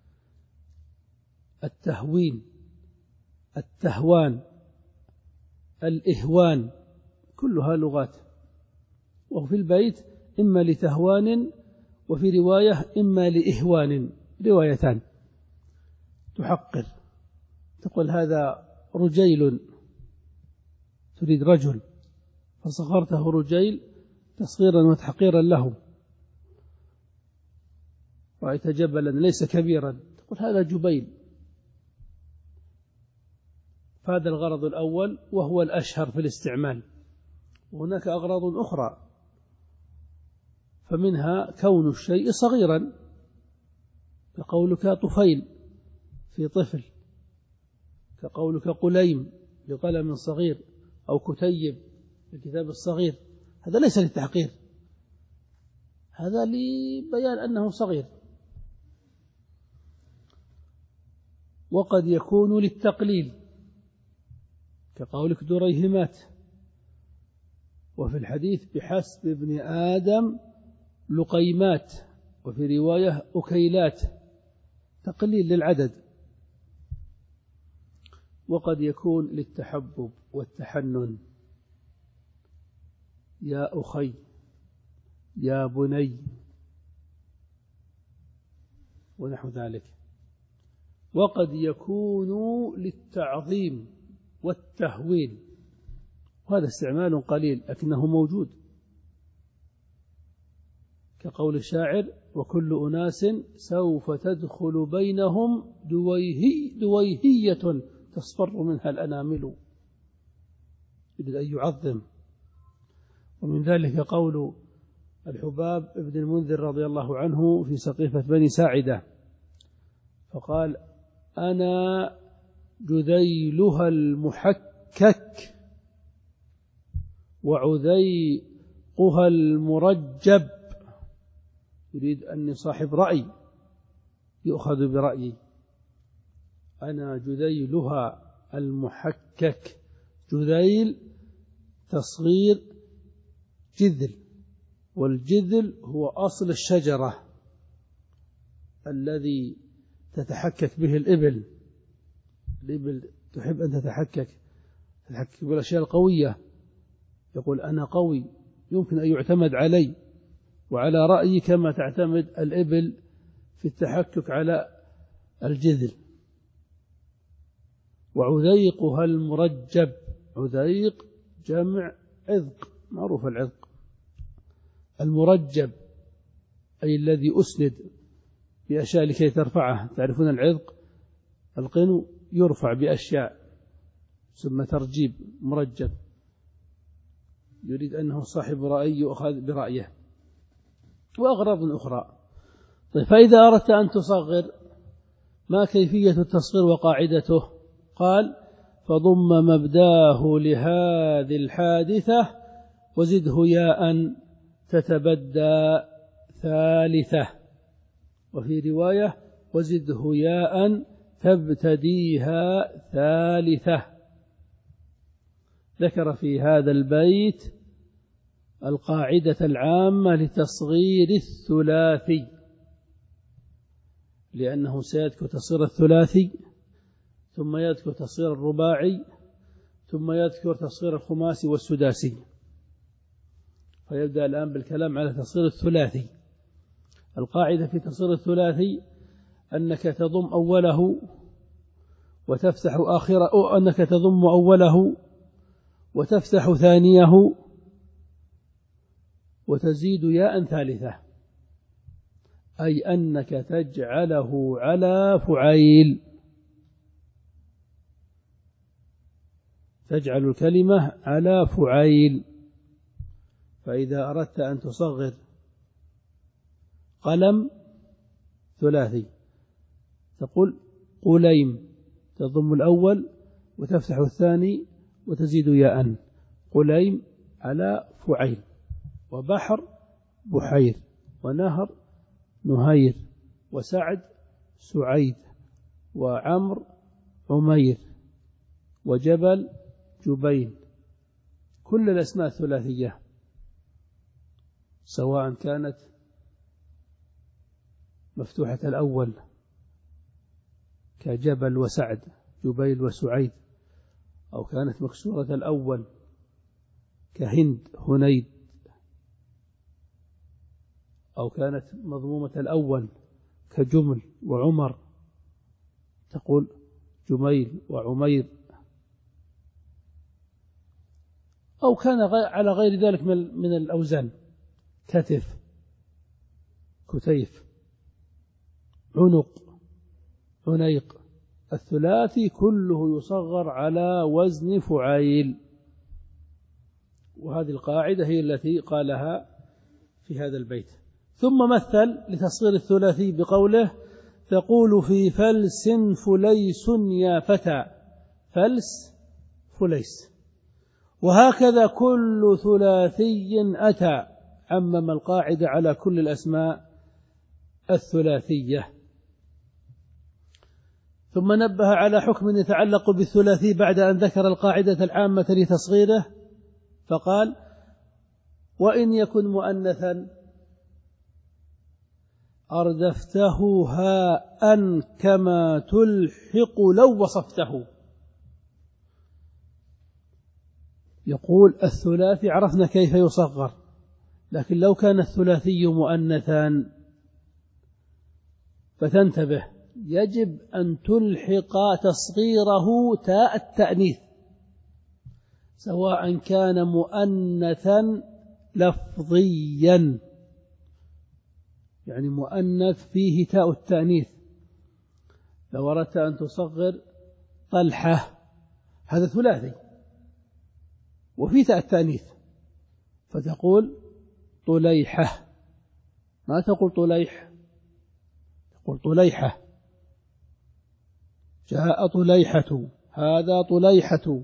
التهوين، التهوان، الإهوان، كلها لغات. وفي البيت إما لتهوان، وفي رواية إما لإهوان، روايتان. تحقر، تقول هذا رجيل، تريد رجل فصغرته رجيل تصغيرا وتحقيرا له. رأيت جبلا ليس كبيرا، تقول هذا جبيل. فهذا الغرض الأول وهو الأشهر في الاستعمال. وهناك أغراض أخرى، فمنها كون الشيء صغيرا، كقولك طفيل في طفل، كقولك قليم لقلم صغير، أو كتيب الكتاب الصغير. هذا ليس للتحقير، هذا لبيان أنه صغير. وقد يكون للتقليل، كقولك دريهمات. وفي الحديث بحسب ابن آدم لقيمات، وفي رواية أكيلات، تقليل للعدد. وقد يكون للتحبب والتحنن، يا أخي، يا بني، ونحو ذلك. وقد يكون للتعظيم والتهويل، وهذا استعمال قليل لكنه موجود، كقول الشاعر: وكل أناس سوف تدخل بينهم دويهي دويهية تصفر منها الأنامل، يريد أن يعظم. ومن ذلك قول الحباب ابن المنذر رضي الله عنه في سقيفة بني ساعدة، فقال: أنا جذيلها المحكك وعذيقها المرجب. يريد أني صاحب رأي يؤخذ برأيي. أنا جذيلها المحكك، جذيل تصغير جذل، والجذل هو أصل الشجرة الذي تتحكك به الإبل. الإبل تحب أن تتحكك، تتحكك بالأشياء القوية. يقول أنا قوي، يمكن أن يعتمد علي وعلى رأيي، كما تعتمد الإبل في التحكك على الجذل. وعذيقها المرجب، عذيق جمع عذق، معروف العذق. المرجب أي الذي أسند بأشياء لكي ترفعه. تعرفون العذق، القنو يرفع بأشياء ثم ترجيب، مرجب. يريد أنه صاحب رأي يؤخذ برأيه. وأغراض أخرى. طيب، فإذا أردت أن تصغر، ما كيفية التصغير وقاعدته؟ قال: فضم مبداه لهذه الحادثة وزده ياء تتبدى ثالثة. وفي رواية: وزده ياء تبتديها ثالثة. ذكر في هذا البيت القاعدة العامة لتصغير الثلاثي، لأنه سيذكر تصغير الثلاثي، ثم يذكر تصغير الرباعي، ثم يذكر تصغير الخماسي والسداسي. فيبدأ الآن بالكلام على تصغير الثلاثي. القاعدة في تصغير الثلاثي أنك تضم أوله وتفتح آخره، أو أنك تضم أوله وتفتح ثانيه وتزيد ياء ثالثة، أي أنك تجعله على فعيل، تجعل الكلمة على فعيل. فإذا أردت أن تصغر قلم ثلاثي، تقول قليم، تضم الأول وتفتح الثاني وتزيد ياء، قليم على فعيل، وبحر بحير، ونهر نهير، وسعد سعيد، وعمر عمير، وجبل جبين. كل الأسماء الثلاثية سواء كانت مفتوحة الأول كجبل وسعد جبيل وسعيد، أو كانت مكسورة الأول كهند هنيد، أو كانت مضمومة الأول كجمل وعمر، تقول جميل وعمير، أو كان على غير ذلك من الأوزان كتف كتيف عنق عنيق. الثلاثي كله يصغر على وزن فعيل، وهذه القاعدة هي التي قالها في هذا البيت. ثم مثل لتصغير الثلاثي بقوله تقول في فلس فليس يا فتى، فلس فليس. وهكذا كل ثلاثي أتى، عمم القاعدة على كل الأسماء الثلاثية. ثم نبه على حكم يتعلق بالثلاثي بعد أن ذكر القاعدة العامة لتصغيره، فقال وإن يكن مؤنثا أردفته هاء كما تلحق لو وصفته. يقول الثلاثي عرفنا كيف يصغر، لكن لو كان الثلاثي مؤنثا فتنتبه، يجب أن تلحق تصغيره تاء التأنيث، سواء كان مؤنثا لفظيا، يعني مؤنث فيه تاء التأنيث. لو أردت أن تصغر طلحة، هذا ثلاثي وفي تاء التأنيث، فتقول طليحة، ما تقول طليح، تقول طليحة. جاء طليحة، هذا طليحة،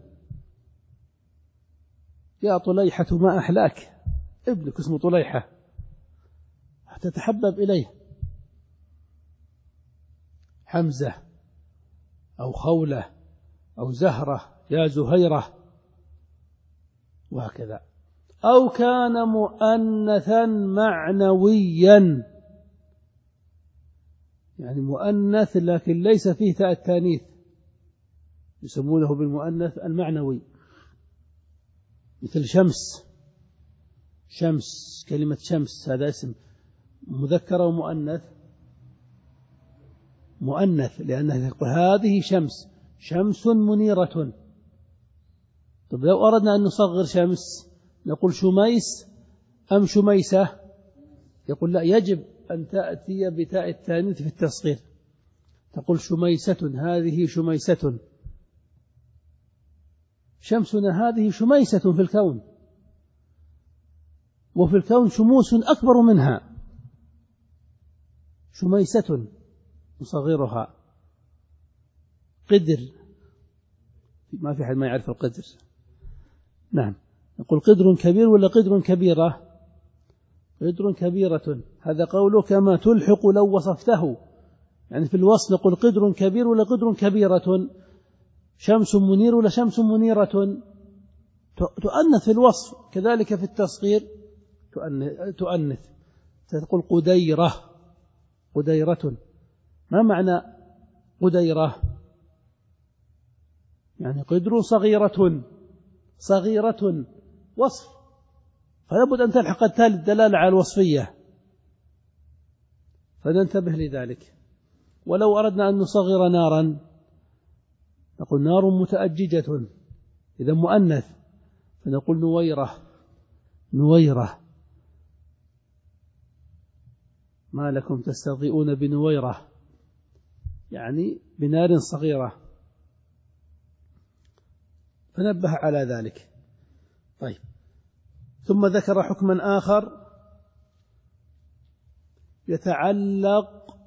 يا طليحة ما أحلاك، ابنك اسمه طليحة تتحبب إليه. حمزة أو خولة أو زهرة، يا زهيرة، وهكذا. أو كان مؤنثا معنويا، يعني مؤنث لكن ليس فيه تاء التانيث، يسمونه بالمؤنث المعنوي، مثل شمس، شمس، كلمة شمس هذا اسم مذكر ومؤنث، مؤنث لأنه يقول هذه شمس، شمس منيرة. طب لو أردنا أن نصغر شمس نقول شميس أم شميسة؟ يقول لا، يجب أن تأتي بتاء التانيث في التصغير، تقول شميسة، هذه شميسة، شمسنا هذه شميسة في الكون، وفي الكون شموس أكبر منها، شميسة نصغرها. قدر، ما في حد ما يعرف القدر، نعم، نقول قدر كبير ولا قدر كبيرة؟ قدر كبيرة، هذا قوله كما تلحق لو وصفته، يعني في الوصف نقول قدر كبير ولا قدر كبيرة، شمس منير ولا شمس منيرة، تؤنث في الوصف، كذلك في التصغير تؤنث، تقول قديرة، قديرة. ما معنى قديرة؟ يعني قدر صغيرة، صغيرة وصف، فلا بد أن تلحق التالي الدلالة على الوصفية، فننتبه لذلك. ولو أردنا أن نصغر نارا نقول نار متأججة، إذا مؤنث، فنقول نويرة، نويرة. ما لكم تستضيئون بنويرة، يعني بنار صغيرة، فنبه على ذلك. طيب، ثم ذكر حكما آخر يتعلق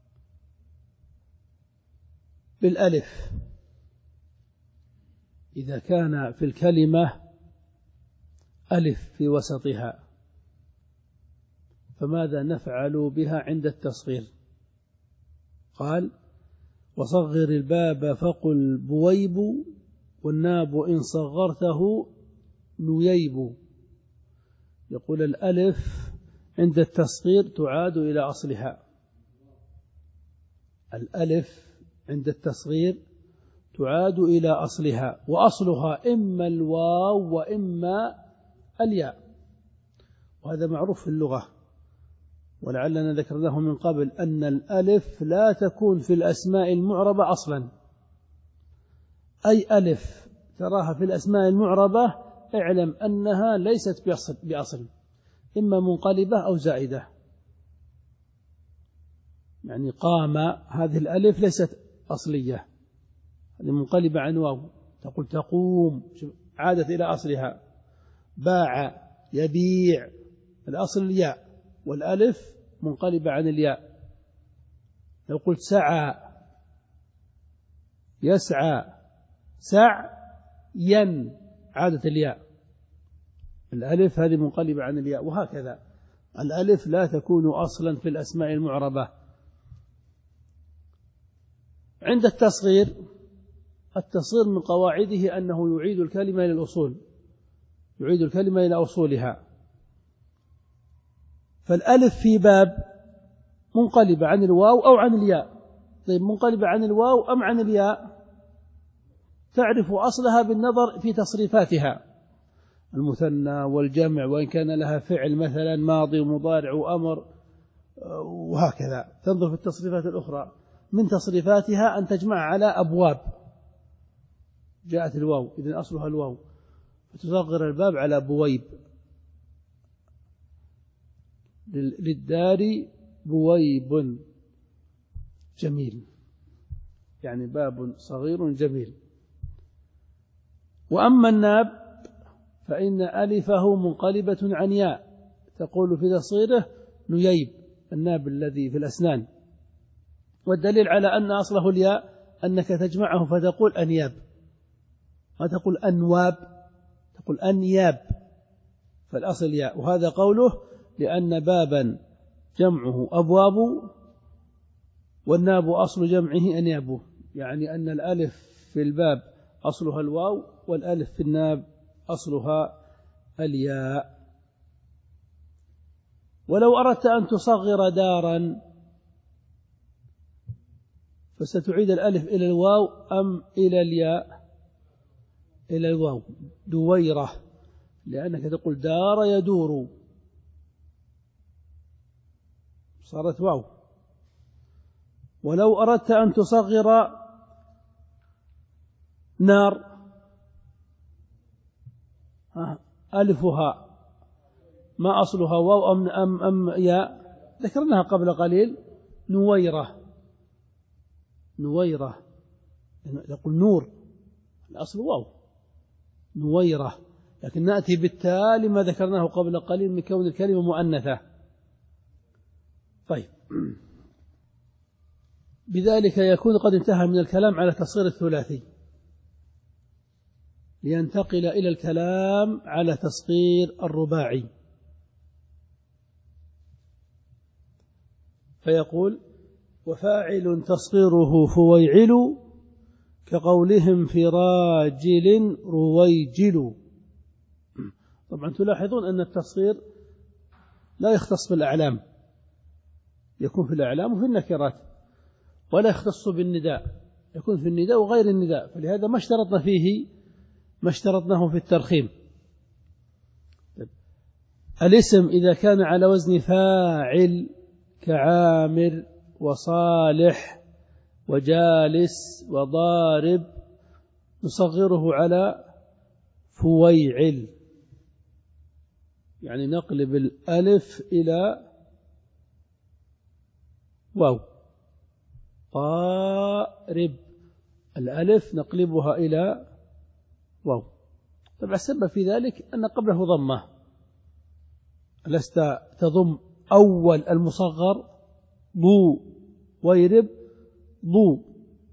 بالألف إذا كان في الكلمة ألف في وسطها، فماذا نفعل بها عند التصغير؟ قال: وصغر الباب فقل بويب، والناب إن صغرته نييب. يقول الألف عند التصغير تعاد إلى أصلها. الألف عند التصغير تعاد إلى أصلها، وأصلها إما الواو وإما الياء، وهذا معروف في اللغة، ولعلنا ذكرناه من قبل أن الألف لا تكون في الأسماء المعربة أصلا. أي ألف تراها في الأسماء المعربة اعلم أنها ليست بأصل, بأصل إما منقلبة أو زائدة. يعني قام، هذه الألف ليست أصلية، هذه منقلبة عن واو، تقول تقوم، عادت إلى أصلها. باع، يبيع، الأصل الياء، والألف منقلبة عن الياء. لو قلت سعى، يسعى، سعيا، عادت الياء، الألف هذه منقلبة عن الياء. وهكذا الألف لا تكون أصلا في الأسماء المعربة. عند التصغير، التصغير من قواعده أنه يعيد الكلمة إلى الأصول، يعيد الكلمة إلى أصولها. فالألف في باب منقلبة عن الواو أو عن الياء. طيب منقلبة عن الواو أم عن الياء؟ تعرف أصلها بالنظر في تصريفاتها، المثنى والجمع، وإن كان لها فعل مثلا ماضي ومضارع وأمر وهكذا، تنظر في التصريفات الأخرى. من تصريفاتها أن تجمع على أبواب، جاءت الواو إذن أصلها الواو، فتصغر الباب على بويب، للدار بويب جميل، يعني باب صغير جميل. وأما الناب فإن ألفه منقلبة عن ياء، تقول في تصغيره نييب، الناب الذي في الأسنان. والدليل على أن أصله الياء أنك تجمعه فتقول أنياب، ما تقول أنواب، تقول أنياب، فالأصل الياء. وهذا قوله لأن بابا جمعه أبواب، والناب أصل جمعه أنياب، يعني أن الألف في الباب أصلها الواو، والألف في الناب أصلها الياء. ولو أردت أن تصغر دارا فستعيد الألف إلى الواو أم إلى الياء؟ إلى الواو، دويرة، لأنك تقول دار يدور، صارت واو. ولو أردت أن تصغر نار، ألفها ما أصلها واو أم, أم, أم ياء؟ ذكرناها قبل قليل، نويرة، نويرة، يقول نور، الأصل واو، نويرة، لكن نأتي بالتالي ما ذكرناه قبل قليل من كون الكلمة مؤنثة. طيب، بذلك يكون قد انتهى من الكلام على تصغير الثلاثي، لينتقل إلى الكلام على تصغير الرباعي. فيقول: وفاعل تصغيره فويعل، كقولهم في راجل رويجل. طبعا تلاحظون أن التصغير لا يختص بالأعلام، يكون في الأعلام وفي النكرات، ولا يختص بالنداء، يكون في النداء وغير النداء، فلهذا ما اشترطنا فيه ما اشترطناه في الترخيم. الاسم إذا كان على وزن فاعل كعامر وصالح وجالس وضارب نصغره على فويعل، يعني نقلب الألف إلى واو. قارب، الألف نقلبها إلى واو. طبعا السبب في ذلك أن قبله ضمة، لست تضم أول المصغر ضو ويرب ضو،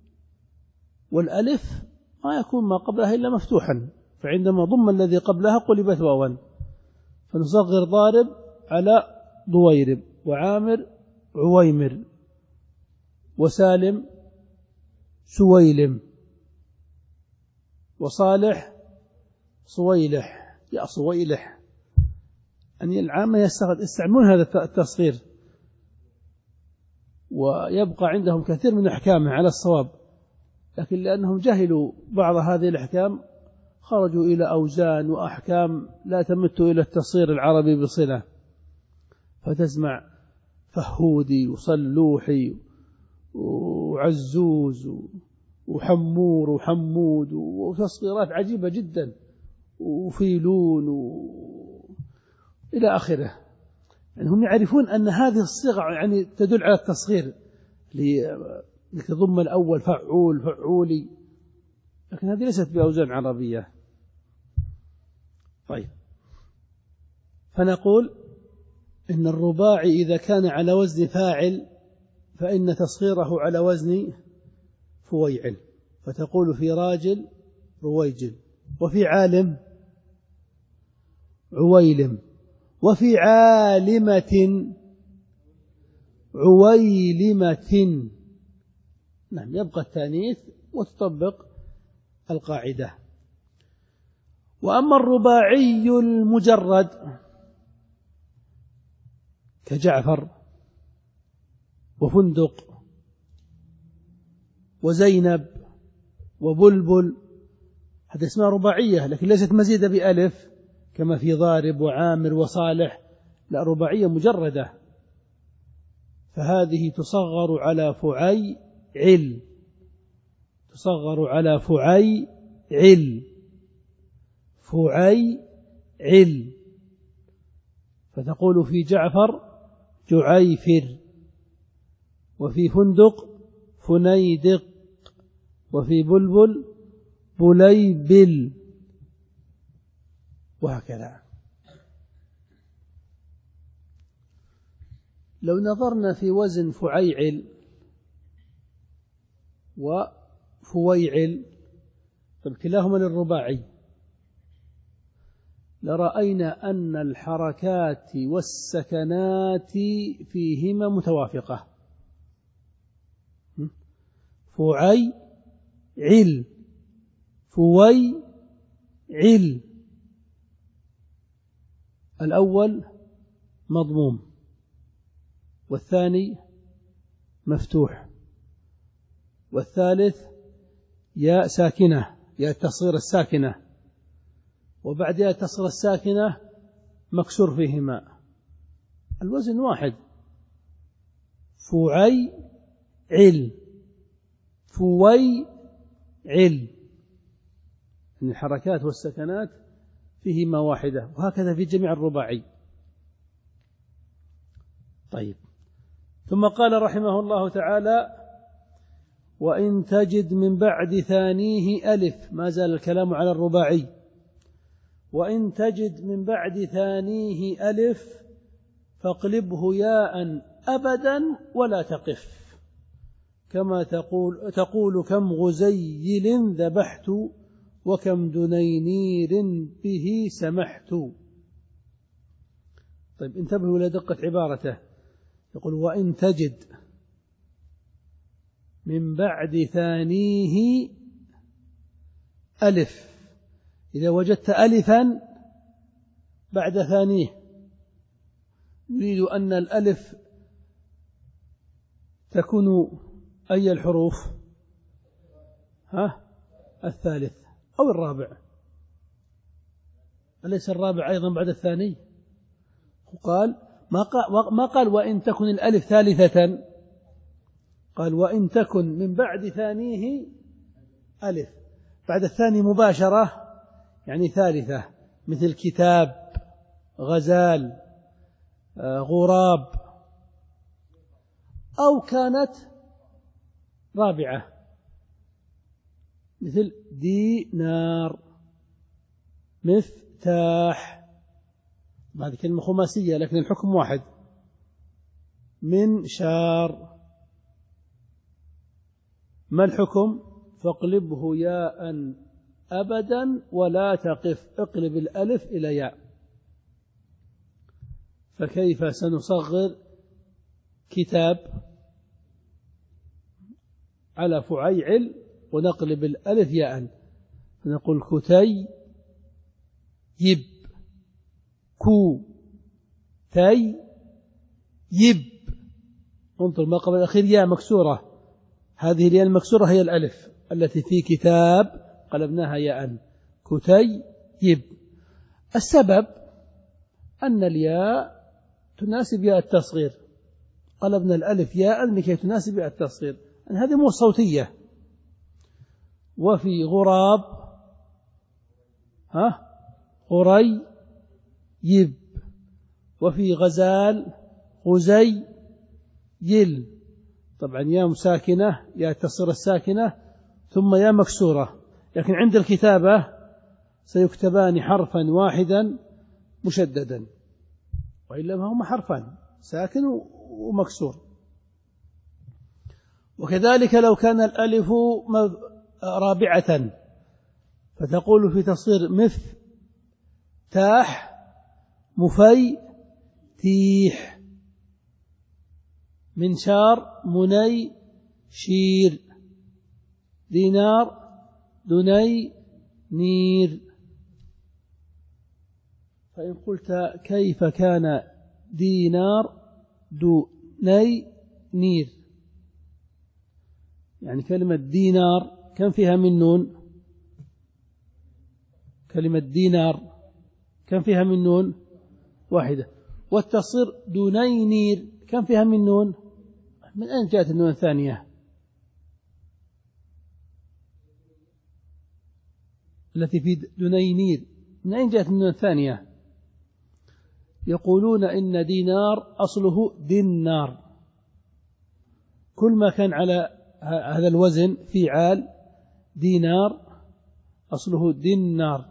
والألف ما يكون ما قبلها إلا مفتوحا، فعندما ضم الذي قبلها قلبت واوا، فنصغر ضارب على ضويرب، وعامر عويمر، وسالم سويلم، وصالح صويلح يا صويلح. يعني العامة يستعملون هذا التصغير، ويبقى عندهم كثير من أحكامه على الصواب، لكن لأنهم جهلوا بعض هذه الأحكام خرجوا إلى أوزان وأحكام لا تمت إلى التصغير العربي بصلة، فتسمع فهودي وصلوحي وعزوز وحمور وحمود وتصغيرات عجيبة جدا، وفيلون و... إلى آخره. يعني هم يعرفون أن هذه الصيغة يعني تدل على التصغير، لتضم الأول فعول فعولي، لكن هذه ليست بأوزان عربية. طيب، فنقول إن الرباعي إذا كان على وزن فاعل فإن تصغيره على وزن فويعل، فتقول في راجل رويجل، وفي عالم عويلم، وفي عالمة عويلمة. نعم، يبقى التانيث وتطبق القاعدة. وأما الرباعي المجرد كجعفر وفندق وزينب وبلبل، هذه اسمها رباعية لكن ليست مزيدة بألف كما في ضارب وعامر وصالح، لا، رباعية مجردة، فهذه تصغر على فعي عل، تصغر على فعي عل فعي عل، فتقول في جعفر جعيفر، وفي فندق فنيدق، وفي بلبل بليبل، وهكذا. لو نظرنا في وزن فعيعل وفويعل فكلاهما للرباعي، لرأينا أن الحركات والسكنات فيهما متوافقة. فعي عل فوي عل، الأول مضموم والثاني مفتوح، والثالث ياء ساكنة، ياء التصغير الساكنة، وبعد ياء التصغير الساكنة مكسور فيهما، الوزن واحد، فعي عل فوي عل، من الحركات والسكنات فيهما واحدة، وهكذا في جميع الرباعي. طيب، ثم قال رحمه الله تعالى: وإن تجد من بعد ثانيه ألف، ما زال الكلام على الرباعي. وإن تجد من بعد ثانيه ألف فاقلبه ياء أبدا ولا تقف، كما تقول تقول كم غزيل ذبحت وكم دنينير به سمحت. طيب، انتبهوا إلى دقة عبارته، يقول: وإن تجد من بعد ثانيه ألف، إذا وجدت ألفا بعد ثانيه، يريد أن الألف تكون أي الحروف؟ ها؟ الثالث أو الرابع، أليس الرابع أيضا بعد الثاني؟ قال ما قال, ما قال وإن تكن الألف ثالثة، قال وإن تكن من بعد ثانيه ألف، بعد الثاني مباشرة يعني ثالثة، مثل كتاب، غزال، غراب، أو كانت رابعة مثل دينار، مفتاح، هذه كلمة خماسية لكن الحكم واحد، منشار. ما الحكم؟ فاقلبه ياء أبدا ولا تقف، اقلب الألف إلى ياء. فكيف سنصغر كتاب على فعيعل ونقلب الألف ياء، فنقول كتي يب، كو تي يب. انظر ما قبل الأخير ياء مكسورة، هذه الياء المكسورة هي الألف التي في كتاب قلبناها ياء، كتي يب. السبب أن الياء تناسب ياء التصغير، قلبنا الألف ياء لكي تناسب ياء التصغير، أن هذه مو صوتية. وفي غراب ها غري يب، وفي غزال غزي يل. طبعا يا مساكنة يا تصير الساكنة ثم يا مكسورة، لكن عند الكتابة سيكتبان حرفا واحدا مشددا، وإلا هما حرفان ساكن ومكسور. وكذلك لو كان الألف رابعة فتقول في تصغير مف تاح مفي تيح، منشار مني شير، دينار دني نير. فإن قلت كيف كان دينار دني نير، يعني كلمة دينار كم فيها من نون؟ كلمة دينار كم فيها من نون؟ واحدة. والتصير دني نير كم فيها من نون؟ من أين جاءت النون الثانية التي في دني نير؟ من أين جاءت النون الثانية؟ يقولون إن دينار أصله دينار، كل ما كان على هذا الوزن فعال دينار أصله دينار،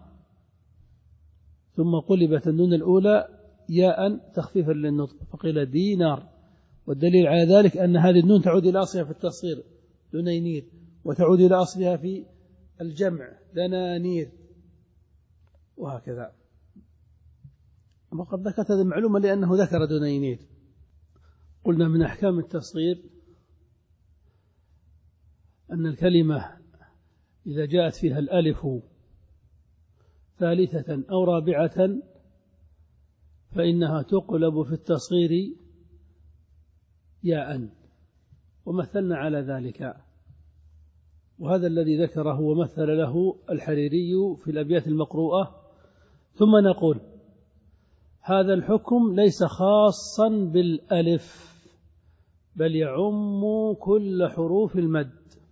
ثم قلبت النون الأولى ياء تخفيفا للنطق فقيل دينار. والدليل على ذلك أن هذه النون تعود إلى أصلها في التصغير دنينير، وتعود إلى أصلها في الجمع دنانير، وهكذا. وقد ذكرت هذه المعلومة لأنه ذكر دنينير. قلنا من أحكام التصغير أن الكلمة إذا جاءت فيها الألف ثالثة أو رابعة فإنها تقلب في التصغير ياء، ومثلنا على ذلك، وهذا الذي ذكره ومثل له الحريري في الأبيات المقروءة. ثم نقول هذا الحكم ليس خاصا بالألف بل يعم كل حروف المد.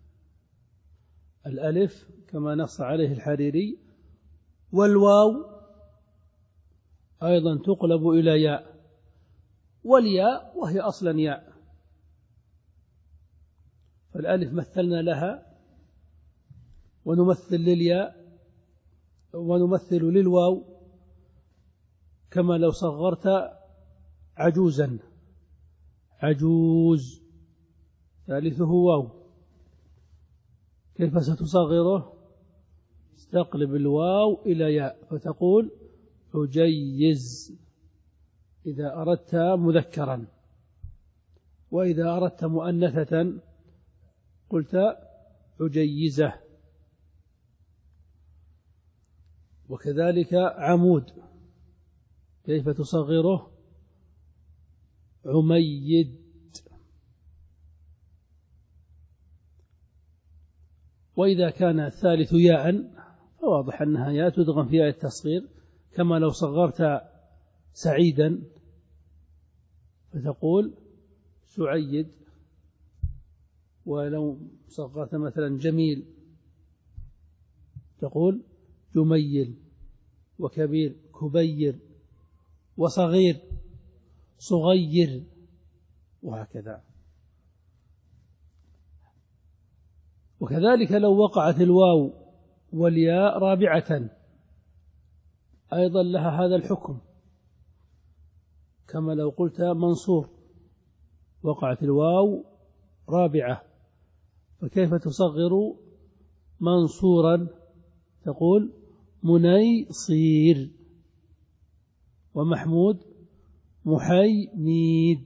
الألف كما نص عليه الحريري، والواو أيضا تقلب إلى ياء، والياء وهي أصلا ياء. فالألف مثلنا لها، ونمثل للياء، ونمثل للواو، كما لو صغرت عجوزا عجوز ثالثه واو، كيف ستصغره؟ تقلب الواو إلى ياء فتقول عجيز إذا أردت مذكرا، وإذا أردت مؤنثة قلت عجيزة. وكذلك عمود كيف تصغره؟ عميد. وإذا كان الثالث ياء فواضح أنها ياء تدغم في ياء التصغير، كما لو صغرت سعيدا فتقول سعيد، ولو صغرت مثلا جميل تقول جميل، وكبير كبير، وصغير صغير، وهكذا. وكذلك لو وقعت الواو والياء رابعة أيضا لها هذا الحكم، كما لو قلت منصور وقعت الواو رابعة، فكيف تصغر منصورا؟ تقول منيصير، ومحمود محيميد،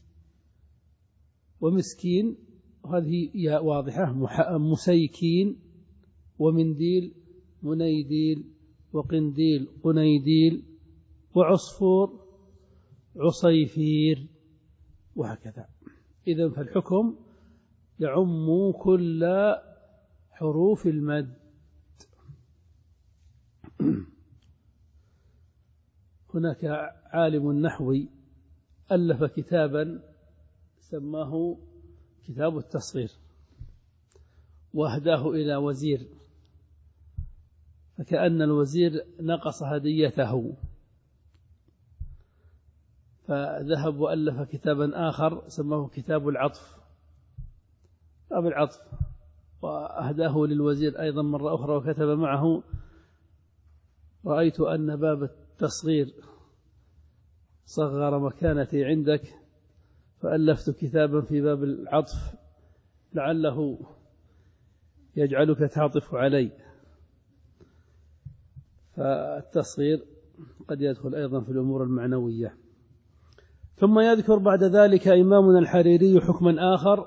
ومسكين هذه ياء واضحة مسيكين، ومنديل منيديل، وقنديل قنيديل، وعصفور عصيفير، وهكذا. إذن فالحكم يعم كل حروف المد. هناك عالم نحوي ألف كتابا سماه كتاب التصغير، وأهداه إلى وزير، فكأن الوزير نقص هديته، فذهب وألف كتابا آخر سماه كتاب العطف، كتاب العطف، وأهداه للوزير أيضا مرة أخرى، وكتب معه: رأيت أن باب التصغير صغر مكانتي عندك، فألفت كتابا في باب العطف لعله يجعلك تعطف علي. فالتصغير قد يدخل أيضا في الأمور المعنوية. ثم يذكر بعد ذلك إمامنا الحريري حكما آخر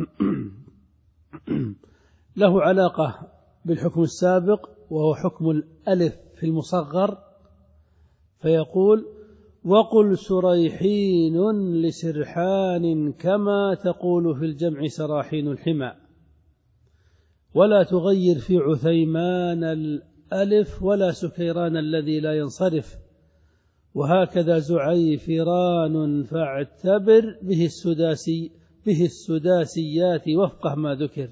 له علاقة بالحكم السابق، وهو حكم الألف في المصغر، فيقول: وقل سريحين لسرحان كما تقول في الجمع سراحين الحمى، ولا تغير في عثيمان الألف ولا سكيران الذي لا ينصرف، وهكذا زعيفران فاعتبر به السداسي به السداسيات وفقه ما ذكر.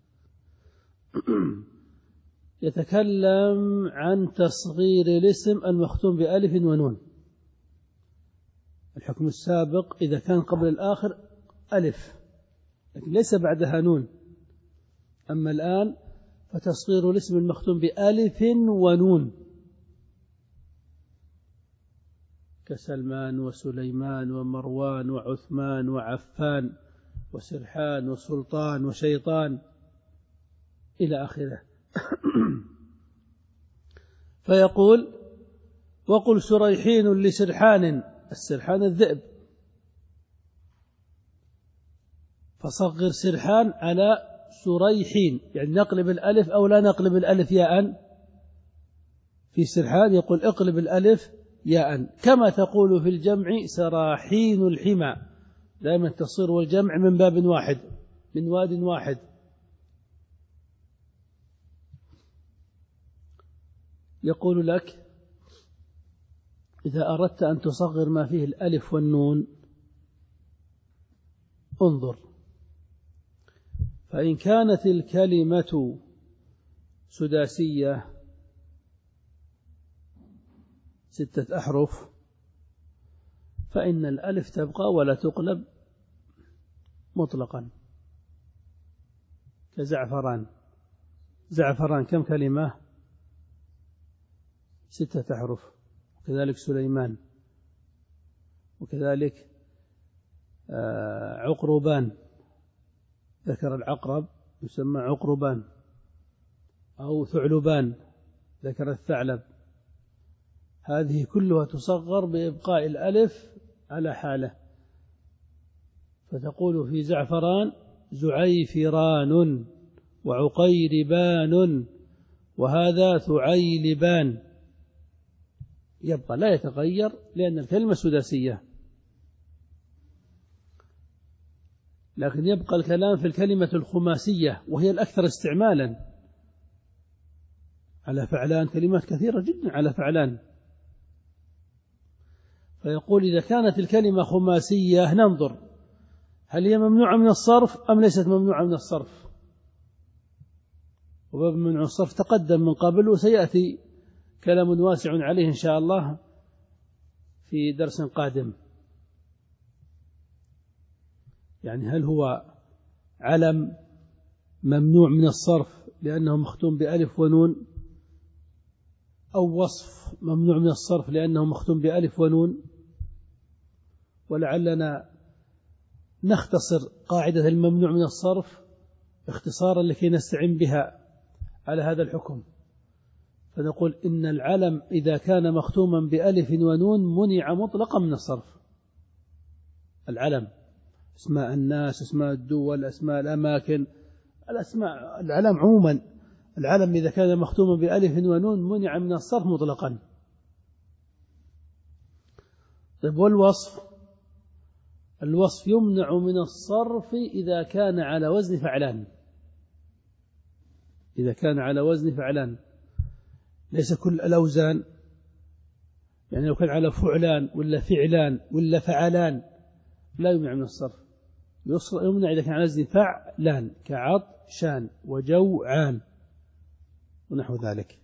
يتكلم عن تصغير الاسم المختوم بألف ونون. الحكم السابق إذا كان قبل الآخر ألف لكن ليس بعدها نون، أما الآن فتصغير الاسم المختوم بألف ونون، كسلمان وسليمان ومروان وعثمان وعفان وسرحان وسلطان وشيطان إلى آخره. فيقول: وقل سريحين لسرحان، السرحان الذئب، فصغر سرحان على سريحين، يعني نقلب الألف أو لا نقلب الألف ياء. في سرحان يقول اقلب الألف ياء، كما تقول في الجمع سراحين الحمى، دائما التصغير والجمع من باب واحد، من واد واحد. يقول لك: إذا أردت أن تصغر ما فيه الألف والنون انظر، فإن كانت الكلمة سداسية ستة أحرف فإن الألف تبقى ولا تقلب مطلقا، كزعفران. زعفران كم كلمة؟ ستة أحرف. وكذلك سليمان، وكذلك عقربان، ذكر العقرب يسمى عقربان، أو ثعلبان ذكر الثعلب. هذه كلها تصغر بإبقاء الألف على حاله، فتقول في زعفران زعيفران وعقيربان، وهذا ثعيلبان، يبقى لا يتغير لأن الكلمة سداسية. لكن يبقى الكلام في الكلمة الخماسية وهي الأكثر استعمالا. على فعلان كلمات كثيرة جدا على فعلان. فيقول: إذا كانت الكلمة خماسية ننظر هل هي ممنوعة من الصرف أم ليست ممنوعة من الصرف. وباب منع الصرف تقدم من قبل، وسيأتي كلام واسع عليه إن شاء الله في درس قادم. يعني هل هو علم ممنوع من الصرف لأنه مختوم بألف ونون، أو وصف ممنوع من الصرف لأنه مختوم بألف ونون؟ ولعلنا نختصر قاعدة الممنوع من الصرف اختصارا لكي نستعين بها على هذا الحكم، فنقول إن العلم إذا كان مختوما بألف ونون منع مطلقا من الصرف. العلم اسماء الناس، اسماء الدول، اسماء الأماكن، الأسماء، العلم عموما، العلم إذا كان مختوما بألف ونون منع من الصرف مطلقا. طيب والوصف؟ الوصف يمنع من الصرف إذا كان على وزن فعلان. إذا كان على وزن فعلان، ليس كل الأوزان، يعني لو كان على فعلان ولا فعلان ولا فعلان لا يمنع من الصرف. يمنع إذا كان على وزن فعلان كعطشان وجوعان ونحو ذلك.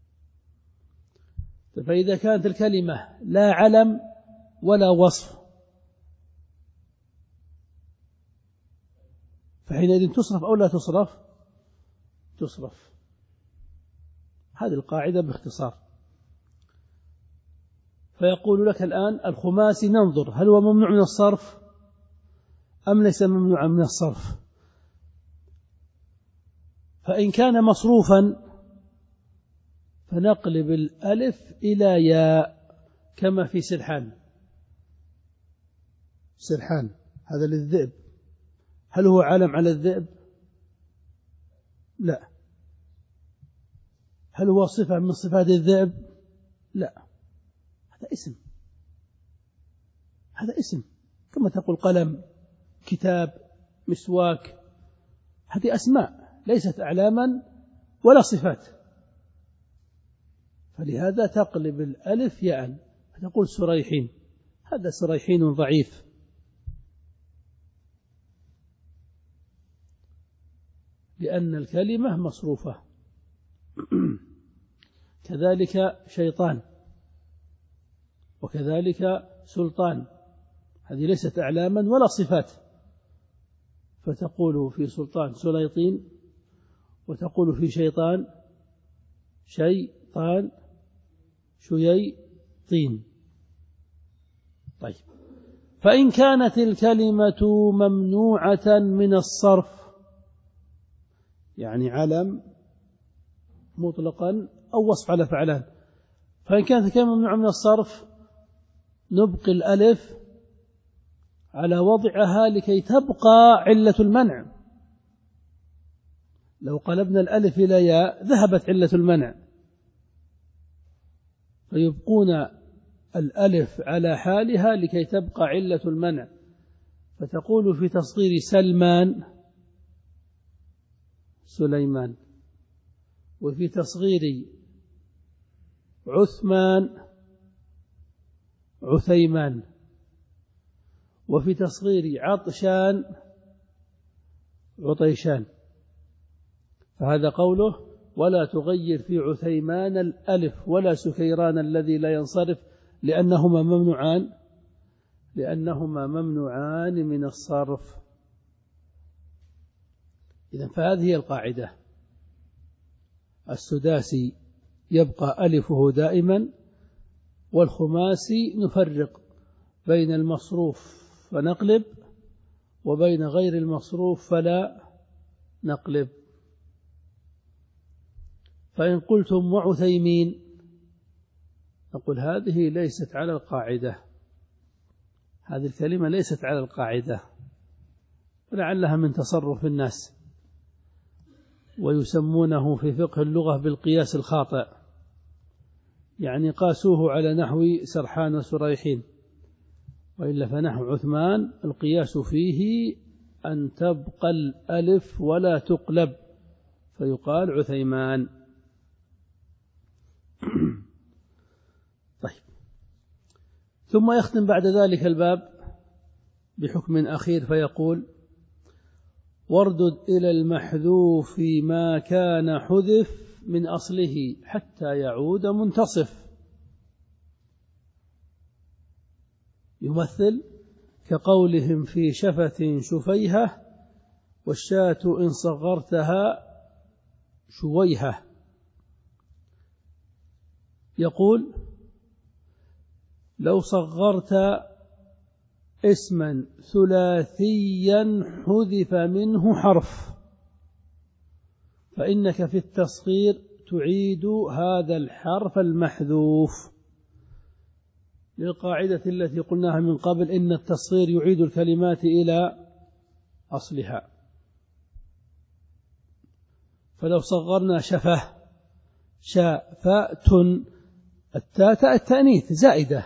فإذا كانت الكلمة لا علم ولا وصف فحينئذ تصرف أو لا تصرف؟ تصرف. هذه القاعدة باختصار. فيقول لك الآن الخماسي ننظر هل هو ممنوع من الصرف أم ليس ممنوعا من الصرف. فإن كان مصروفا فنقلب الألف إلى ياء كما في سرحان. سرحان هذا للذئب، هل هو علم على الذئب؟ لا. هل هو صفة من صفات الذئب؟ لا، هذا اسم، هذا اسم كما تقول قلم، كتاب، مسواك، هذه أسماء ليست أعلاما ولا صفات. فلهذا تقلب الألف ياء فتقول سريحين. هذا سريحين ضعيف. لأن الكلمة مصروفة. كذلك شيطان، وكذلك سلطان، هذه ليست أعلاما ولا صفات، فتقول في سلطان سليطين، وتقول في شيطان شيطان شييطين. طيب، فإن كانت الكلمة ممنوعة من الصرف، يعني علم مطلقا أو وصف على فعلان، فإن كانت الكلمة ممنوعة من الصرف نبقي الألف على وضعها لكي تبقى علة المنع. لو قلبنا الألف إلى ياء ذهبت علة المنع، فيبقون الألف على حالها لكي تبقى علة المنع. فتقول في تصغير سلمان سليمان، وفي تصغير عثمان عثيمان، وفي تصغير عطشان عطيشان. فهذا قوله ولا تغير في عثيمان الألف ولا سكيران الذي لا ينصرف لأنهما ممنوعان لأنهما ممنوعان من الصرف. إذن فهذه هي القاعدة. السداسي يبقى ألفه دائما، والخماسي نفرق بين المصروف فنقلب وبين غير المصروف فلا نقلب. فإن قلتم وعثيمين نقول هذه ليست على القاعدة، هذه الكلمة ليست على القاعدة، ولعلها من تصرف الناس، ويسمونه في فقه اللغة بالقياس الخاطئ، يعني قاسوه على نحو سرحان وسريحين، وإلا فنحو عثمان القياس فيه أن تبقى الألف ولا تقلب فيقال عثيمان. طيب، ثم يختم بعد ذلك الباب بحكم أخير فيقول واردد إلى المحذوف ما كان حذف من أصله حتى يعود منتصف. يمثل كقولهم في شفة شفيهة والشاة إن صغرتها شويهة. يقول لو صغرت اسما ثلاثيا حذف منه حرف، فإنك في التصغير تعيد هذا الحرف المحذوف، للقاعدة التي قلناها من قبل إن التصغير يعيد الكلمات إلى أصلها. فلو صغرنا شفه شافات، التاء التأنيث زائدة،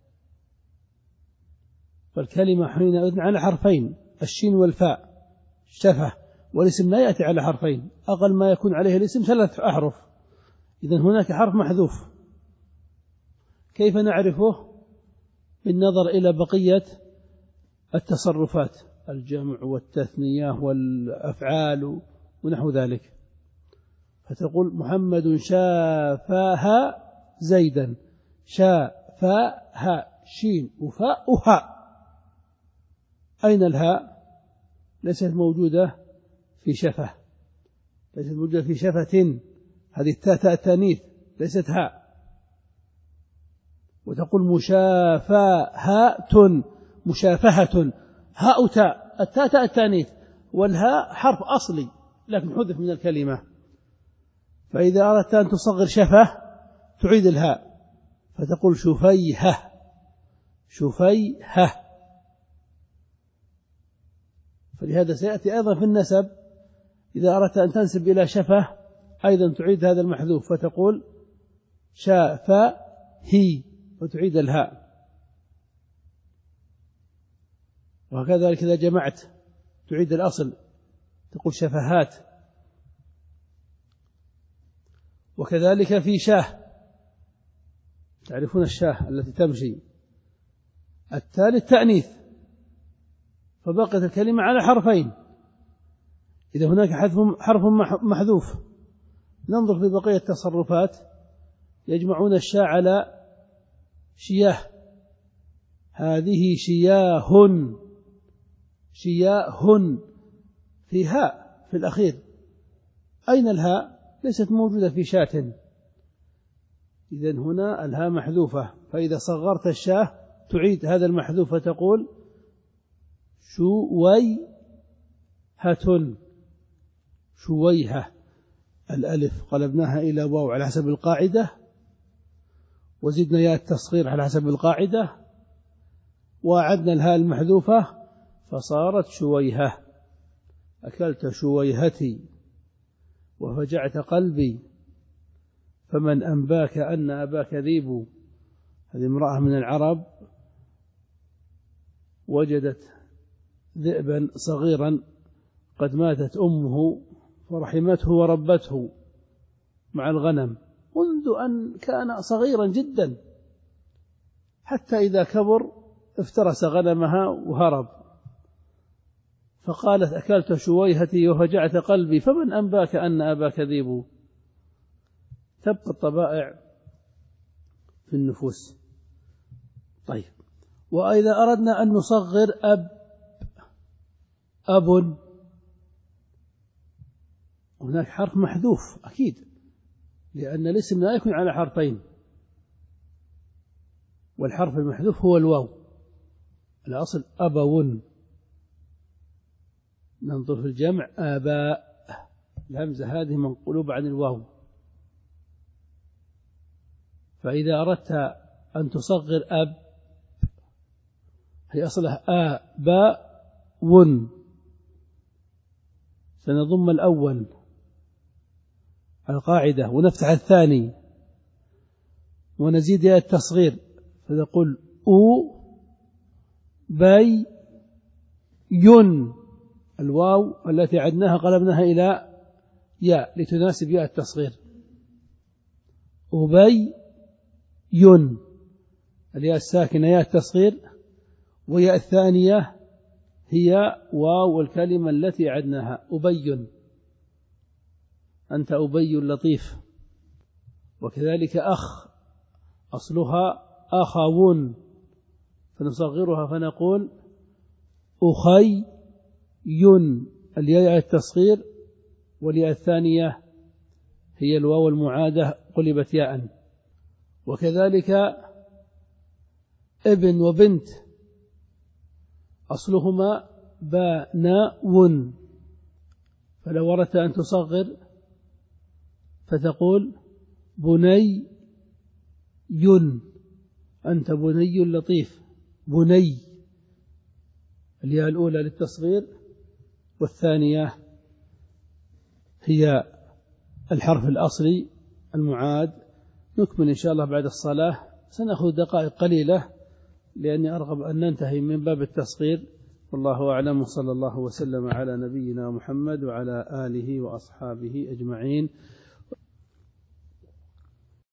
فالكلمة حينئذ على حرفين، الشين والفاء، شفه، والاسم لا يأتي على حرفين، أقل ما يكون عليه الاسم ثلاث أحرف، إذن هناك حرف محذوف. كيف نعرفه؟ بالنظر إلى بقية التصرفات، الجمع والتثنية والأفعال ونحو ذلك، فتقول محمد شافها زيدا، شافها شين وفاء وهاء، أين الهاء؟ ليست موجودة في شفه، ليست موجودة في شفة، هذه التاء التانيث ليست هاء. وتقول مشافهة، مشافهة، هاء تاء، التاء تاء التانيث، والهاء حرف أصلي لكن حذف من الكلمة. فإذا أردت أن تصغر شفه تعيد الهاء، فتقول شفيهة، شفيهة. فلهذا سيأتي أيضا في النسب، إذا أردت أن تنسب إلى شفه أيضا تعيد هذا المحذوف، فتقول شافه وتعيد الهاء. وكذلك إذا جمعت تعيد الأصل، تقول شفهات. وكذلك في شاه، تعرفون الشاه التي تمشي، التالي التأنيث، فبقت الكلمة على حرفين، إذا هناك حرف محذوف. ننظر في بقية التصرفات، يجمعون الشاء على شياه، هذه شياه، شياه، في هاء في الأخير، أين الهاء؟ ليست موجودة في شاة، إذن هنا الهاء محذوفة، فإذا صغرت الشاه تعيد هذا المحذوف، فتقول شويهة، شويهة، الألف قلبناها إلى واو على حسب القاعدة، وزدنا ياء التصغير على حسب القاعدة، وأعدنا الهاء المحذوفة فصارت شويهة. أكلت شويهتي وفجعت قلبي، فمن أنباك أن أباك ذيب. هذه امرأة من العرب وجدت ذئبا صغيرا قد ماتت أمه فرحمته وربته مع الغنم منذ أن كان صغيرا جدا، حتى إذا كبر افترس غنمها وهرب، فقالت أكلت شويهتي وفجعت قلبي، فمن أنباك أن أباك ذيب. تبقى الطبائع في النفوس. طيب، وإذا أردنا أن نصغر أب، أب، هناك حرف محذوف أكيد، لأن الاسم لا يكون على حرفين، والحرف المحذوف هو الواو، الأصل أبون. ننظر في الجمع آباء، الهمزة هذه منقولة عن الواو. فإذا أردت أن تصغر أب، هي أصلها آباء، سنضم الأول القاعدة ونفتح الثاني ونزيد التصغير، فنقول أو بي ين، الواو التي عدناها قلبناها إلى ياء لتناسب ياء التصغير، أبي ين، الياء الساكنة ياء التصغير، وياء الثانية هي واو الكلمة التي عدناها، أبي، أنت أبي لطيف. وكذلك أخ، أصلها أخون، فنصغرها فنقول أخي ين، الياء التصغير، والياء الثانية هي الواو المعادة قلبت ياء. وكذلك ابن وبنت، أصلهما باناء، فلو أردت أن تصغر فتقول بني، أنت بني لطيف، بني، الياء الأولى للتصغير والثانية هي الحرف الأصلي المعاد. نكمل إن شاء الله بعد الصلاة، سنأخذ دقائق قليلة لأني أرغب أن ننتهي من باب التصغير. والله أعلم، صلى الله وسلم على نبينا محمد وعلى آله وأصحابه أجمعين.